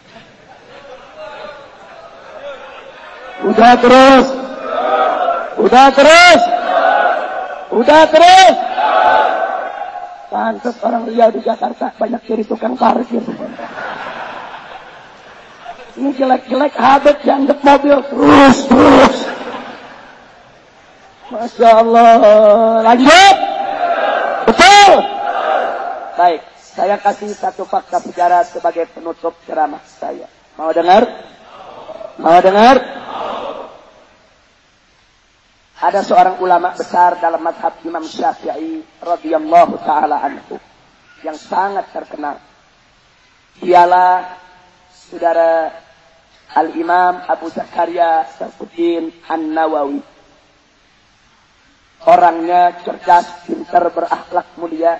Udah terus. Udah terus. Udah terus. Pantes orang Riau di Jakarta banyak ciri tukang parkir. Ini jelek-jelek habis dianggap mobil terus terus. Masya Allah. Lanjut. Betul. Baik. Saya kasih satu fakta sejarah sebagai penutup ceramah saya. Mau dengar? Mau dengar? Ada seorang ulama besar dalam mazhab Imam Syafi'i radhiyallahu taala anhu yang sangat terkenal. Dialah saudara Al-Imam Abu Zakaria Syafuddin An-Nawawi. Orangnya cerdas, pintar, berakhlak mulia.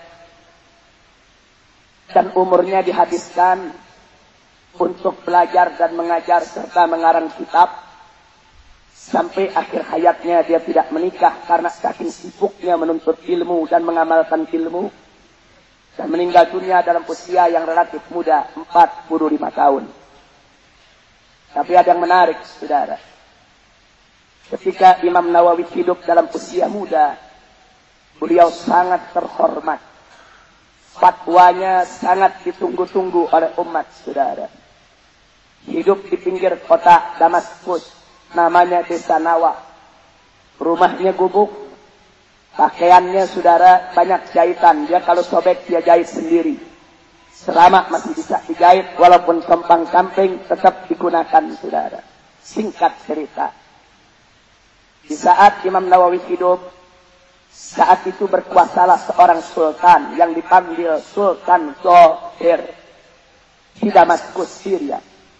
Dan umurnya dihabiskan untuk belajar dan mengajar serta mengarang kitab. Sampai akhir hayatnya dia tidak menikah karena saking sibuknya menuntut ilmu dan mengamalkan ilmu. Dan meninggal dunia dalam usia yang relatif muda, empat puluh lima tahun. Tapi ada yang menarik, saudara. Ketika Imam Nawawi hidup dalam usia muda, beliau sangat terhormat. Fatwanya sangat ditunggu-tunggu oleh umat, saudara. Hidup di pinggir kota Damaskus, namanya Desa Nawa. Rumahnya gubuk. Pakaiannya, saudara, banyak jahitan. Dia kalau sobek, dia jahit sendiri. Selama masih bisa dijahit, walaupun kempang-kamping, tetap digunakan, saudara. Singkat cerita. Di saat Imam Nawawi hidup, saat itu berkuasalah seorang sultan yang dipanggil Sultan Zohir di Damaskus, Syria.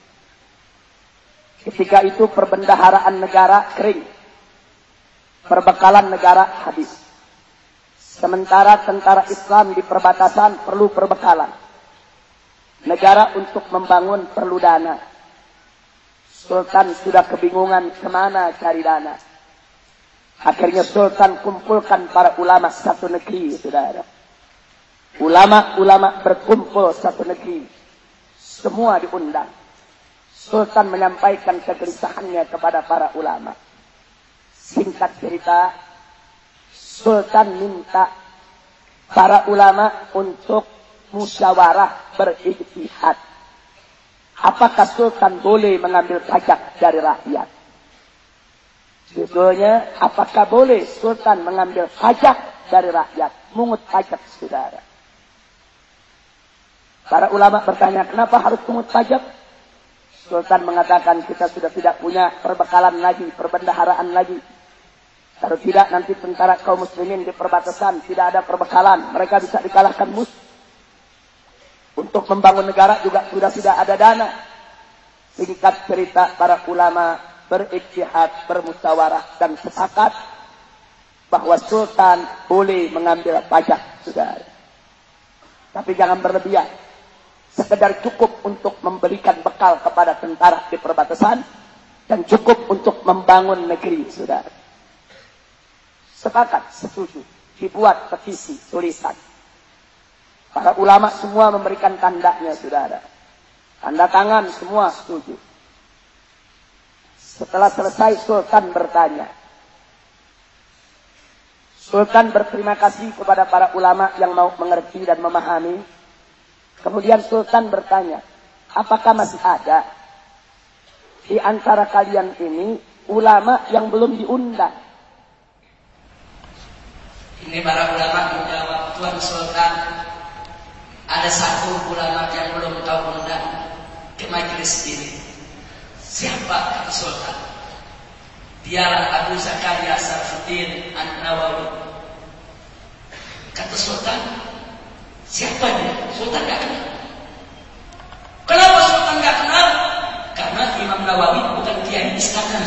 Ketika itu perbendaharaan negara kering. Perbekalan negara habis. Sementara tentara Islam di perbatasan perlu perbekalan. Negara untuk membangun perlu dana. Sultan sudah kebingungan kemana cari dana. Akhirnya Sultan kumpulkan para ulama satu negeri, saudara. Ulama-ulama berkumpul satu negeri. Semua diundang. Sultan menyampaikan kegelisahannya kepada para ulama. Singkat cerita, Sultan minta para ulama untuk musyawarah berijtihad. Apakah Sultan boleh mengambil pajak dari rakyat? Judulnya, apakah boleh Sultan mengambil pajak dari rakyat? Mungut pajak, saudara. Para ulama bertanya, kenapa harus mungut pajak? Sultan mengatakan, kita sudah tidak punya perbekalan lagi, perbendaharaan lagi. Kalau tidak, nanti tentara kaum muslimin di perbatasan tidak ada perbekalan. Mereka bisa dikalahkan musuh. Untuk membangun negara juga sudah tidak ada dana. Singkat cerita, para ulama berijtihad, bermusyawarah, dan sepakat bahwa Sultan boleh mengambil pajak, saudara. Tapi jangan berlebihan. Sekedar cukup untuk memberikan bekal kepada tentara di perbatasan dan cukup untuk membangun negeri, saudara. Sepakat, setuju. Dibuat petisi, tulisan. Para ulama semua memberikan tandanya, saudara. Tanda tangan semua setuju. Setelah selesai, Sultan bertanya. Sultan berterima kasih kepada para ulama yang mau mengerti dan memahami. Kemudian Sultan bertanya, apakah masih ada di antara kalian ini ulama yang belum diundang? Ini para ulama menjawab, Tuan Sultan, ada satu ulama yang belum tahu undang ke majelis ini. Siapa, kata Sultan? Dialah Abu Zakaria Syafuddin An-Nawawi. Kata Sultan, siapa dia? Sultan gak kenal. Kenapa Sultan gak kenal? Karena Imam Nawawi bukan kiai istana.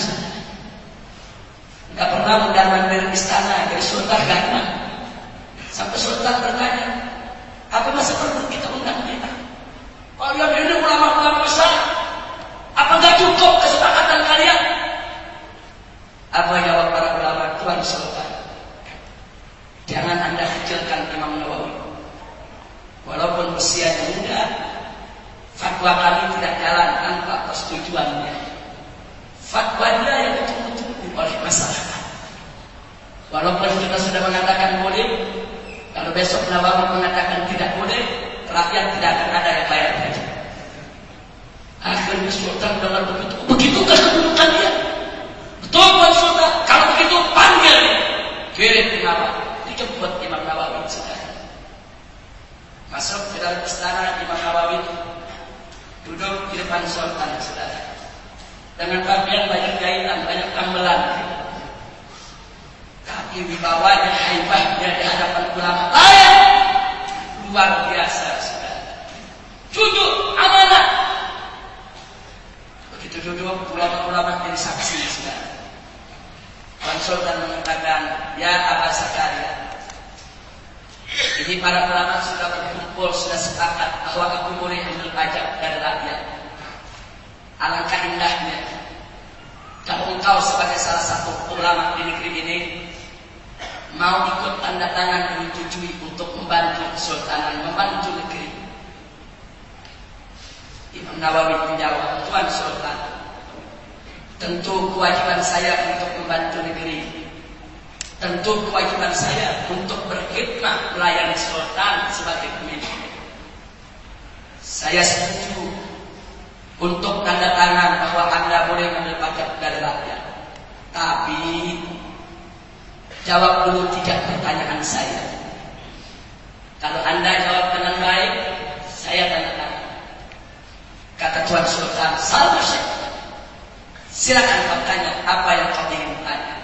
Gak pernah undangan dari istana, dari Sultan gak kenal. Sampai Sultan bertanya, apa masih perlu kita undang kita? Kalian ini ulama-ulama besar, apa gak cukup kesepakatan kalian? Apa jawab para ulama? Tuan Sultan, jangan anda kecilkan Imam Nawawi. Walaupun usianya muda, fatwa kami tidak jalan tanpa persetujuannya. Fatwa dia yang ditunggu-tunggu oleh masyarakat. Walaupun kita sudah mengatakan boleh, kalau besok Nawawi mengatakan tidak boleh, rakyat tidak akan ada yang bayar pajak. Akhirnya Sultan dengar begitu, begitu kan kedudukan dia. Betul Tuan Sultan, kalau begitu panggil, kirim ke Nawawi, dijemput Imam Nawawi sekarang. Masuk ke dalam istana Imam Nawawi duduk di depan sultan, saudara, dengan pakaian banyak jahitan, banyak tambelan, tapi wibawanya, haibahnya di hadapan ulama lain luar biasa, saudara. Jujur, amanah. Begitu duduk, ulama-ulama jadi saksi, saudara. Tuan Sultan mengatakan, ya Aba Zakaria, ini para ulama sudah berkumpul, sudah sepakat bahwa aku boleh ambil pajak dari rakyat. Alangkah indahnya kalau engkau sebagai salah satu ulama di negeri ini mau ikut tanda tangan menyetujui untuk membantu kesultanan, membantu negeri. Imam Nawawi menjawab, Tuan Sultan, tentu kewajiban saya untuk membantu negeri. Tentu kewajiban saya untuk berkhidmat melayani sultan sebagai pemimpin. Saya setuju untuk tanda tangan bahwa Anda boleh mengambil pajak dari rakyat. Tapi jawab dulu tiga pertanyaan saya. Kalau Anda jawab dengan baik, saya tanda tangan. Kata Tuan Sultan, salah Syekh. Silakan kau tanya apa yang kau ingin tanya.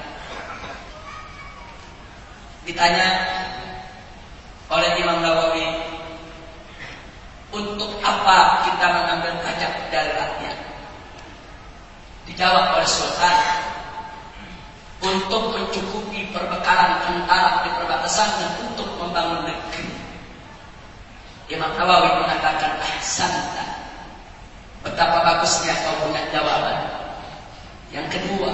Ditanya oleh Imam Nawawi, untuk apa kita mengambil pajak dari rakyat? Dijawab oleh Sultan, untuk mencukupi perbekalan tentara di perbatasan dan untuk membangun negeri. Imam Nawawi mengatakan, ahsanta, betapa bagusnya kau punya jawaban. Yang kedua,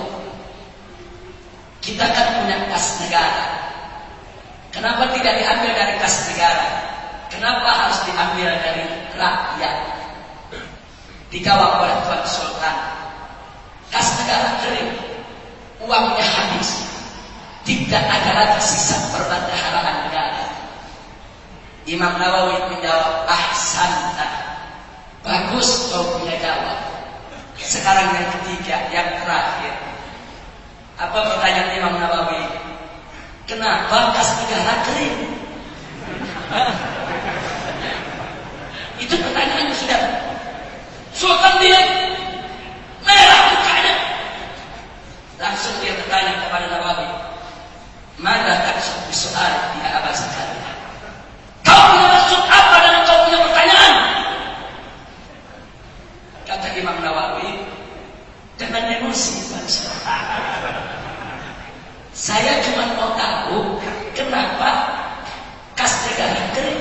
kita kan punya kas negara. Kenapa tidak diambil dari kas negara? Kenapa harus diambil dari rakyat? Dijawab oleh Tuan Sultan, kas negara kering, uangnya habis, tidak ada lagi sisa perbendaharaan negara. Imam Nawawi menjawab, ahsanta, bagus kau punya jawab. Sekarang yang ketiga, yang terakhir. Apa pertanyaan Imam Nawawi? Kenapa kas negara kering? Itu pertanyaannya, sudah. Sultan dia merah mukanya. Langsung dia bertanya kepada Nawawi, "Mada taksud bisoal ya Aba Zakaria?" Kau punya maksud apa dengan kau punya pertanyaan? Kata Imam Nawawi, jangan emosi bangsa. Saya cuma mau tahu kenapa kas negara kering.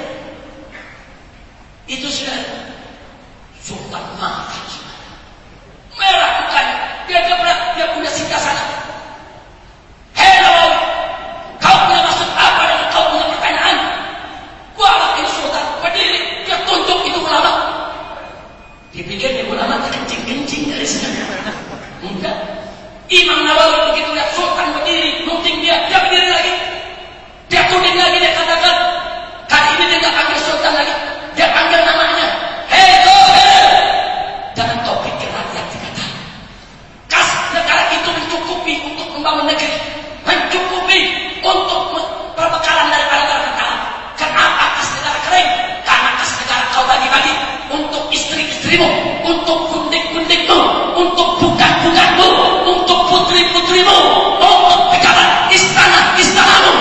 Itu sudah. Sultan marah, merah mukanya. Dia dia, dia punya singgah sana. Hei Nawawi, kau punya maksud apa dengan kau punya pertanyaan? Gua ini Sultan berdiri, dia tunjuk itu ulama. Dipikirnya ulama kencing-kencing dari sana. Enggak. Imam Nawawi begitu lihat Sultan berdiri, nunting dia, dia berdiri lagi. Dia tuding lagi, dia katakan, kali ini dia tak panggil Sultan lagi, dia panggil namanya. Hei Zohir, jangan kau pikir rakyat tidak tahu. Kas negara itu mencukupi untuk membangun negeri, mencukupi untuk perbekalan daripada tentara. Kenapa kas negara kering? Karena kas negara kau bagi-bagi untuk istri-istrimu, untuk kundik-kundikmu, untuk bukan-bukanmu, untuk putri-putrimu, untuk pejabat istana-istanamu.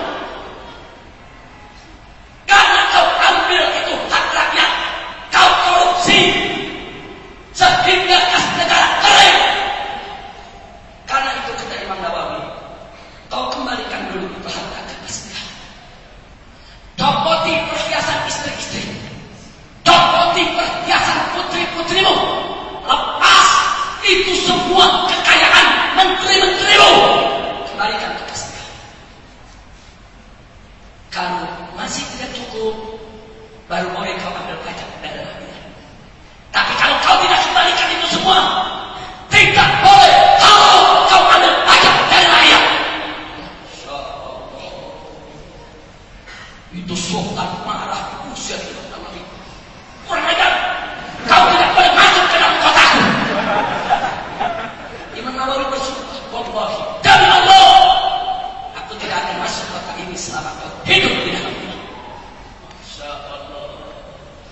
Karena kau ambil itu hak rakyat, kau korupsi, sehingga kas negara kering. Karena itu kata Imam Nawawi, kau kembalikan dulu itu harta kas negara. Copoti perhiasan istri-istri, copoti perhiasan putri-putrimu, lepas itu semua kekayaan menteri-menterimu, kembalikan ke kas negara. Kalau masih tidak cukup, baru boleh kau ambil pajak dari rakyat. Tapi kalau kau tidak kembalikan itu semua, tidak boleh kalau kau ambil pajak dari rakyat. Itu Sultan marah, usir Imam Nawawi. Kurang ajar, kau tidak boleh masuk ke dalam kotaku. Imam Nawawi bersumpah, wallahi, demi Allah, aku tidak akan masuk kota ini selama kau hidup di dalamnya. Masya Allah.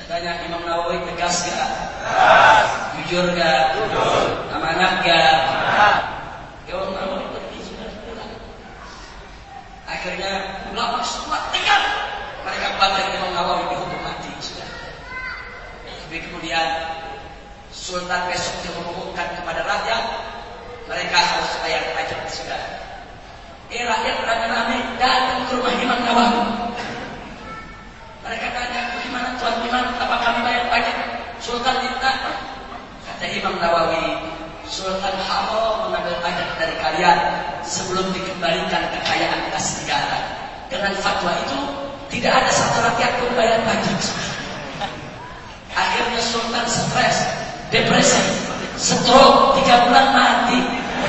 Tanya Imam Nawawi tegas gak? Tegas. Jujur gak? Jujur. Amanat gak? Amanat. Imam Nawawi pergi sudah pulang. Akhirnya ulama semua tegar. Mereka bantah Imam Nawawi dihukum mati sudah. Tapi kemudian Sultan besok dia mengumumkan kepada rakyat, mereka harus bayar pajak sudah. Eh rakyat rame-rame datang ke rumah Imam Nawawi. Mereka tanya, bagaimana Tuan Imam, apa kami bayar pajak? Sultan minta. Kata Imam Nawawi, Sultan haram mengambil pajak dari kalian sebelum dikembalikan kekayaan kas negara. Dengan fatwa itu, tidak ada satu rakyat pun bayar pajak. Akhirnya Sultan stres, depresi, stroke, tiga bulan mati.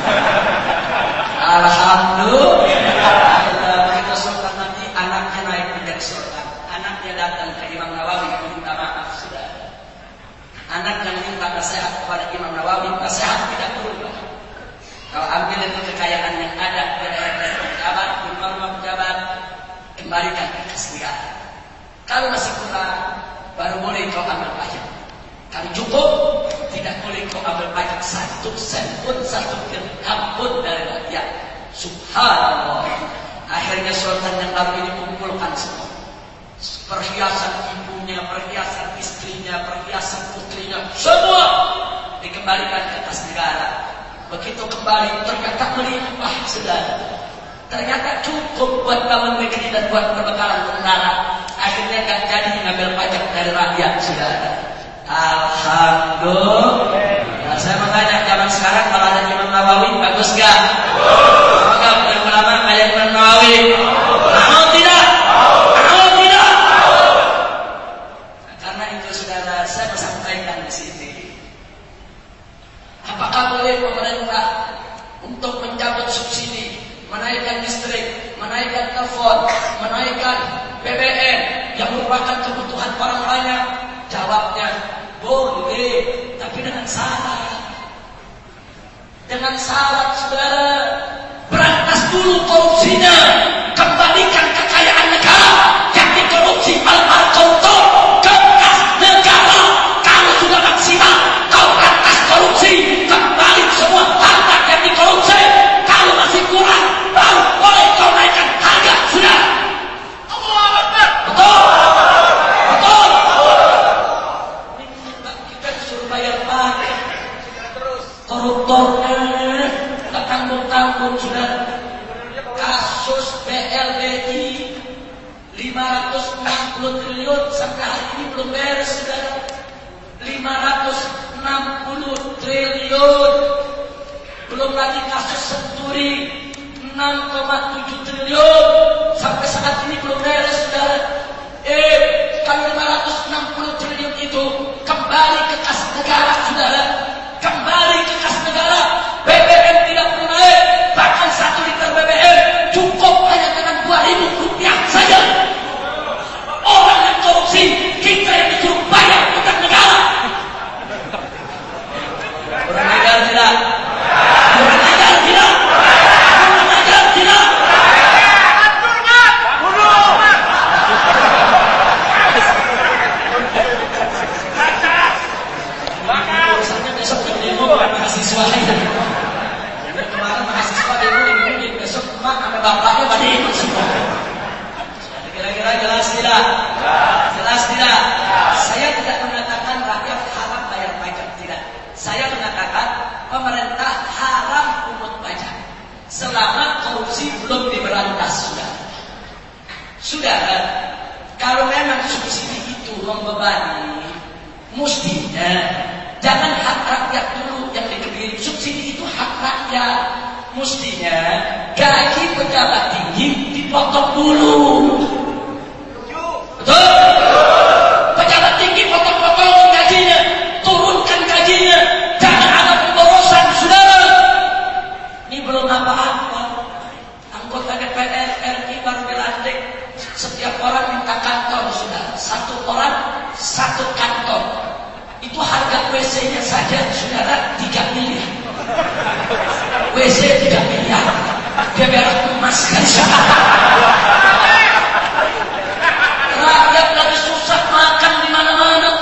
Alhamdulillah. Begitu Sultan mati, anaknya naik menjadi sultan. Anaknya datang ke Imam Nawawi meminta maaf sudah. Anak yang minta nasihat kepada Imam Nawawi, nasihat tidak berubah. Kalau ambil itu kekayaan yang ada pada daerah pejabat, di rumah pejabat, kembalikan ke kas negara. Kalau masih kurang, baru boleh kau ambil pajak. Kalau cukup, tidak boleh kau ambil pajak satu sen pun, satu dirham pun dari rakyat. Subhanallah. Akhirnya Sultan yang baru ini kumpulkan semua. Perhiasan ibunya, perhiasan istrinya, perhiasan putrinya, semua dikembalikan ke kas negara. Begitu kembali, ternyata melimpah saudara. Ternyata cukup buat bangun negeri dan buat perbekalan tentara. Akhirnya gak jadi ngambil pajak dari rakyat saudara. Alhamdulillah. Nah, saya mau tanya, zaman sekarang kalau ada Imam Nawawi bagus gak? Semoga punya ulama kayak Imam Nawawi. Mau tidak? Mau tidak? Nah, karena itu saudara, saya mau sampaikan di sini. Apakah boleh pemerintah untuk mencabut subsidi, menaikkan listrik, menaikkan telepon, menaikkan B B M yang merupakan kebutuhan orang banyak? Jawabnya, boleh, tapi dengan syarat. Dengan syarat, saudara, berantas dulu korupsinya, kembalikan kekayaan negara yang dikorupsi al koruptor ke kas negara. Kalau sudah maksimal, kau berantas korupsi, kembali semua harta yang dikorupsi. Kalau masih kurang, baru boleh kau naikkan harga, sudah. Allah Akbar. Betul. Betul. Kita disuruh bayar pajak. Koruptornya tak tanggung-tanggung sudah. Kasus B L B I lima ratus enam puluh triliun sampai hari ini belum beres sudah. lima ratus enam puluh triliun. Belum lagi kasus Senturi enam koma tujuh triliun sampai saat ini belum beres sudah. Eh, kalau lima ratus enam puluh triliun itu kembali ke kas negara saudara. Kembali ke kas negara. B B M tidak perlu naik. Bahkan satu liter B B M cukup hanya dengan dua ribu rupiah saja. Orang yang korupsi, kita yang disuruh bayar utang negara. Kurang ajar tidak? Kurang ajar tidak? Kurang ajar tidak? Urusannya besok demo bukan mahasiswa ya. Jadi kemarin mahasiswa demo ini besok emak sama bapaknya pada ikut semua. Kira-kira jelas tidak? Jelas tidak? Saya tidak mengatakan rakyat haram bayar pajak, tidak. Saya mengatakan pemerintah haram pungut pajak selama korupsi belum diberantas sudah. Sudah, kalau memang subsidi itu membebani, mestinya jangan hak rakyat dulu yang dikebiri. Subsidi itu hak rakyat. Mestinya gaji pejabat tinggi dipotong dulu. Betul? Pejabat tinggi potong-potong gajinya, turunkan gajinya. Jangan ada pemborosan, saudara. Ini belum apa-apa. Anggota D P R R I baru dilantik. Setiap orang minta kantor, saudara. Satu orang, satu kantor. Itu harga W C-nya saja, saudara, tiga miliar. W C tiga miliar. Dia berak emas kan, saudara. Rakyat lagi susah makan di mana-mana.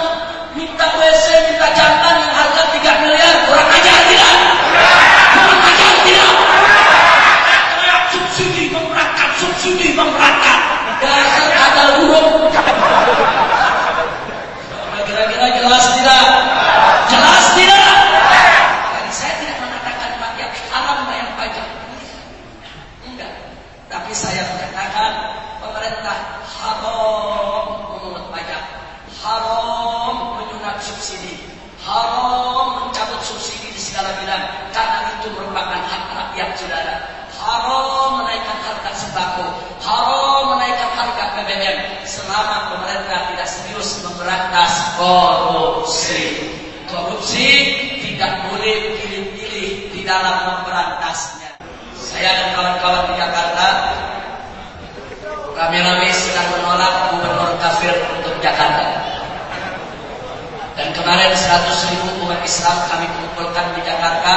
korupsi. Korupsi tidak boleh pilih-pilih di dalam memberantasnya. Saya dan kawan-kawan di Jakarta rame-rame sedang menolak gubernur kafir untuk Jakarta. Dan kemarin seratus ribu umat Islam kami kumpulkan di Jakarta.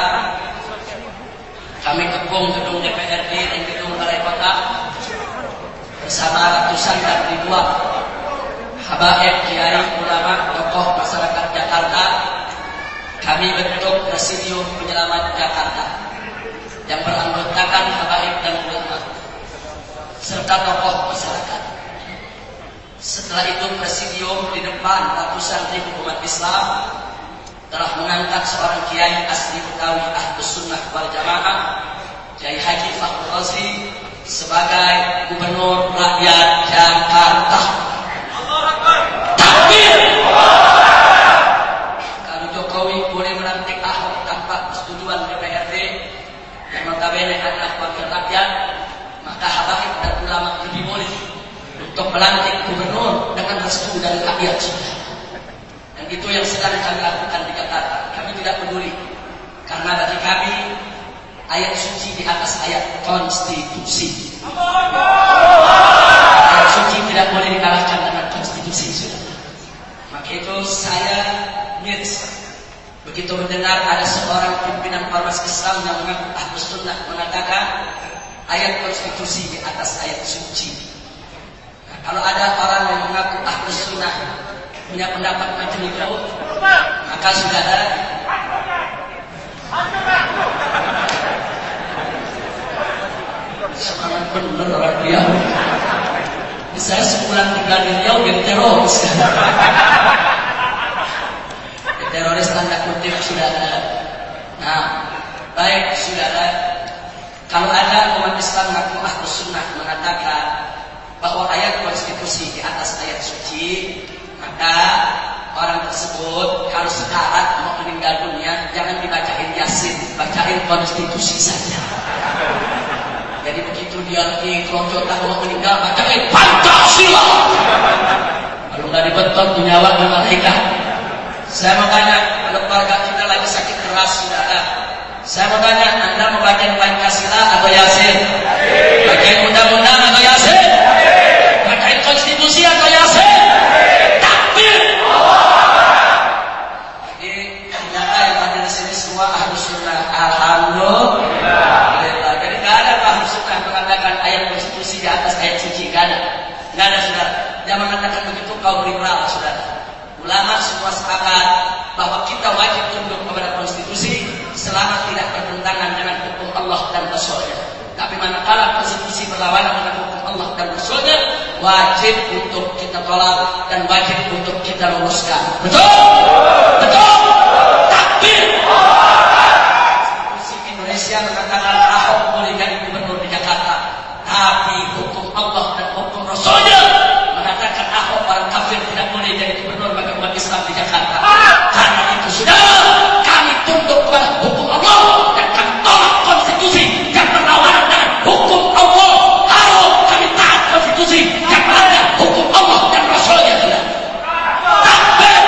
Kami kepung gedung D P R D dan gedung Balai Kota bersama ratusan dan ribuan habaib, kiai, ulama, tokoh masyarakat Jakarta. Kami bentuk Presidium Penyelamat Jakarta yang beranggotakan habaib dan ulama serta tokoh masyarakat. Setelah itu presidium di depan ratusan ribu umat Islam telah mengangkat seorang kiai asli Betawi Ahlus Sunnah wal Jamaah, Kiai Haji Fakhrul Razi, sebagai gubernur rakyat Jakarta. Takbir! Kalau Jokowi boleh melantik Ahok tanpa persetujuan D P R D yang notabene adalah wakil rakyat, maka habaib dan ulama lebih boleh untuk melantik gubernur dengan restu dari rakyat. Dan itu yang sedang kami lakukan di Jakarta. Kami tidak peduli, karena bagi kami ayat suci di atas ayat konstitusi. Ayat suci tidak boleh dikalahkan dengan konstitusi. Maka itu saya miris begitu mendengar ada seorang pimpinan ormas Islam yang mengaku Ahlus Sunnah mengatakan ayat konstitusi di atas ayat suci. Kalau ada orang yang mengaku Ahlus Sunnah punya pendapat macam itu, maka saudara semangat benar dia. Saya sebulan tinggal di Riau jadi teroris. Teroris tanda kutip saudara. Nah, baik saudara, kalau ada umat Islam mengaku Ahlus Sunnah mengatakan bahwa ayat konstitusi di atas ayat suci, maka orang tersebut kalau sekarat mau meninggal dunia jangan dibacain Yasin, bacain konstitusi saja. Jadi begitu dia lagi keroncotan mau meninggal, bacain Pancasila. Kalau nggak dibetot nyawa malaikat. Saya mau tanya, kalau keluarga kita lagi sakit keras saudara, saya mau tanya, Anda mau bacain Pancasila atau Yasin? Bacain undang-undang atau Yasin? Bacain konstitusi atau Yasin? Takbir! Jadi ternyata yang ada di sini semua Ahlus Sunnah. Alhamdulillah. Jadi nggak ada Ahlus Sunnah mengatakan ayat konstitusi di atas ayat suci, nggak ada, nggak ada saudara. Yang mengatakan begitu kaum liberal saudara. Ulama semua sepakat bahwa kita wajib tunduk kepada konstitusi selama tidak bertentangan dengan hukum Allah dan Rasul-Nya. Tapi manakala konstitusi berlawanan dengan hukum Allah dan Rasul-Nya, wajib untuk kita tolak dan wajib untuk kita luruskan. Betul? Betul? Takbir! Konstitusi Indonesia mengatakan Ahok boleh jadi gubernur di Jakarta, tapi hukum Allah dan hukum Rasul-Nya mengatakan Ahok orang kafir tidak boleh jadi gubernur bagi umat Islam di Jakarta. Karena itu saudara, kami tunduk kepada hukum Allah dan kami tolak konstitusi yang berlawanan dengan hukum Allah. Harus kami taat konstitusi yang melanggar hukum Allah dan Rasulnya. Takbir!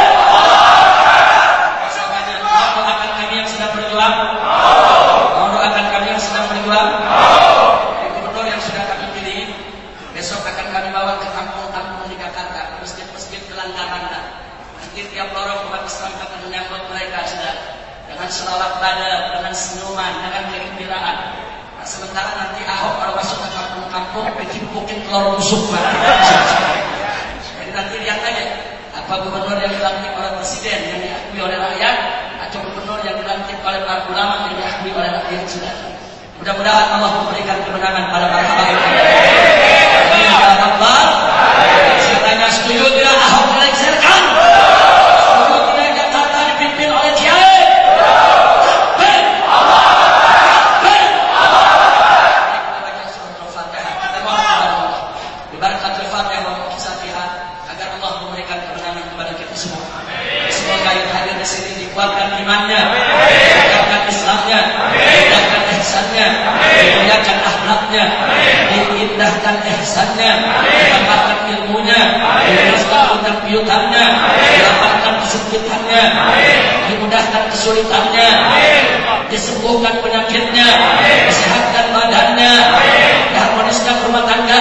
Saya mau doakan kami yang sedang berjuang. Mau doakan kami yang sedang berjuang. Gubernur yang sudah kami pilih besok akan kami bawa ke kampung-kampung di Jakarta, masjid-masjid gelanggang-gelanggang. Nanti tiap lorong umat Islam akan menyambut mereka sudah dengan selawat badar, dengan senyuman, dengan kegembiraan. Nah, sementara nanti Ahok kalau masuk ke kampung-kampung dicimpukin telur busuk. Jadi nanti lihat aja apa gubernur yang dilantik oleh presiden yang diakui oleh rakyat atau gubernur yang dilantik oleh para ulama yang diakui oleh rakyat sudah. Mudah-mudahan Allah memberikan kemenangan pada para habaib. Amin ya rabbal. Saya tanya, setuju tidak Ahok dilengsarkan? Setuju tidak Jakarta dipimpin oleh kiai? Takbir! Takbir! Kita baca surah Al-Fatihah. Kita mohon kepada Allah di barakat Al-Fatihah wa Al-Fatihah agar Allah memberikan kemenangan kepada kita semua. Semoga yang hadir di sini dikuatkan imannya, dikuatkan Islamnya, dikuatkan ihsannya, dimuliakan akhlaknya, diindahkan ihsannya, ditambahkan ilmunya, diluruskan utang piutangnya, dilapangkan kesempitannya, dimudahkan kesulitannya, disembuhkan penyakitnya, disehatkan badannya, diharmoniskan rumah tangga.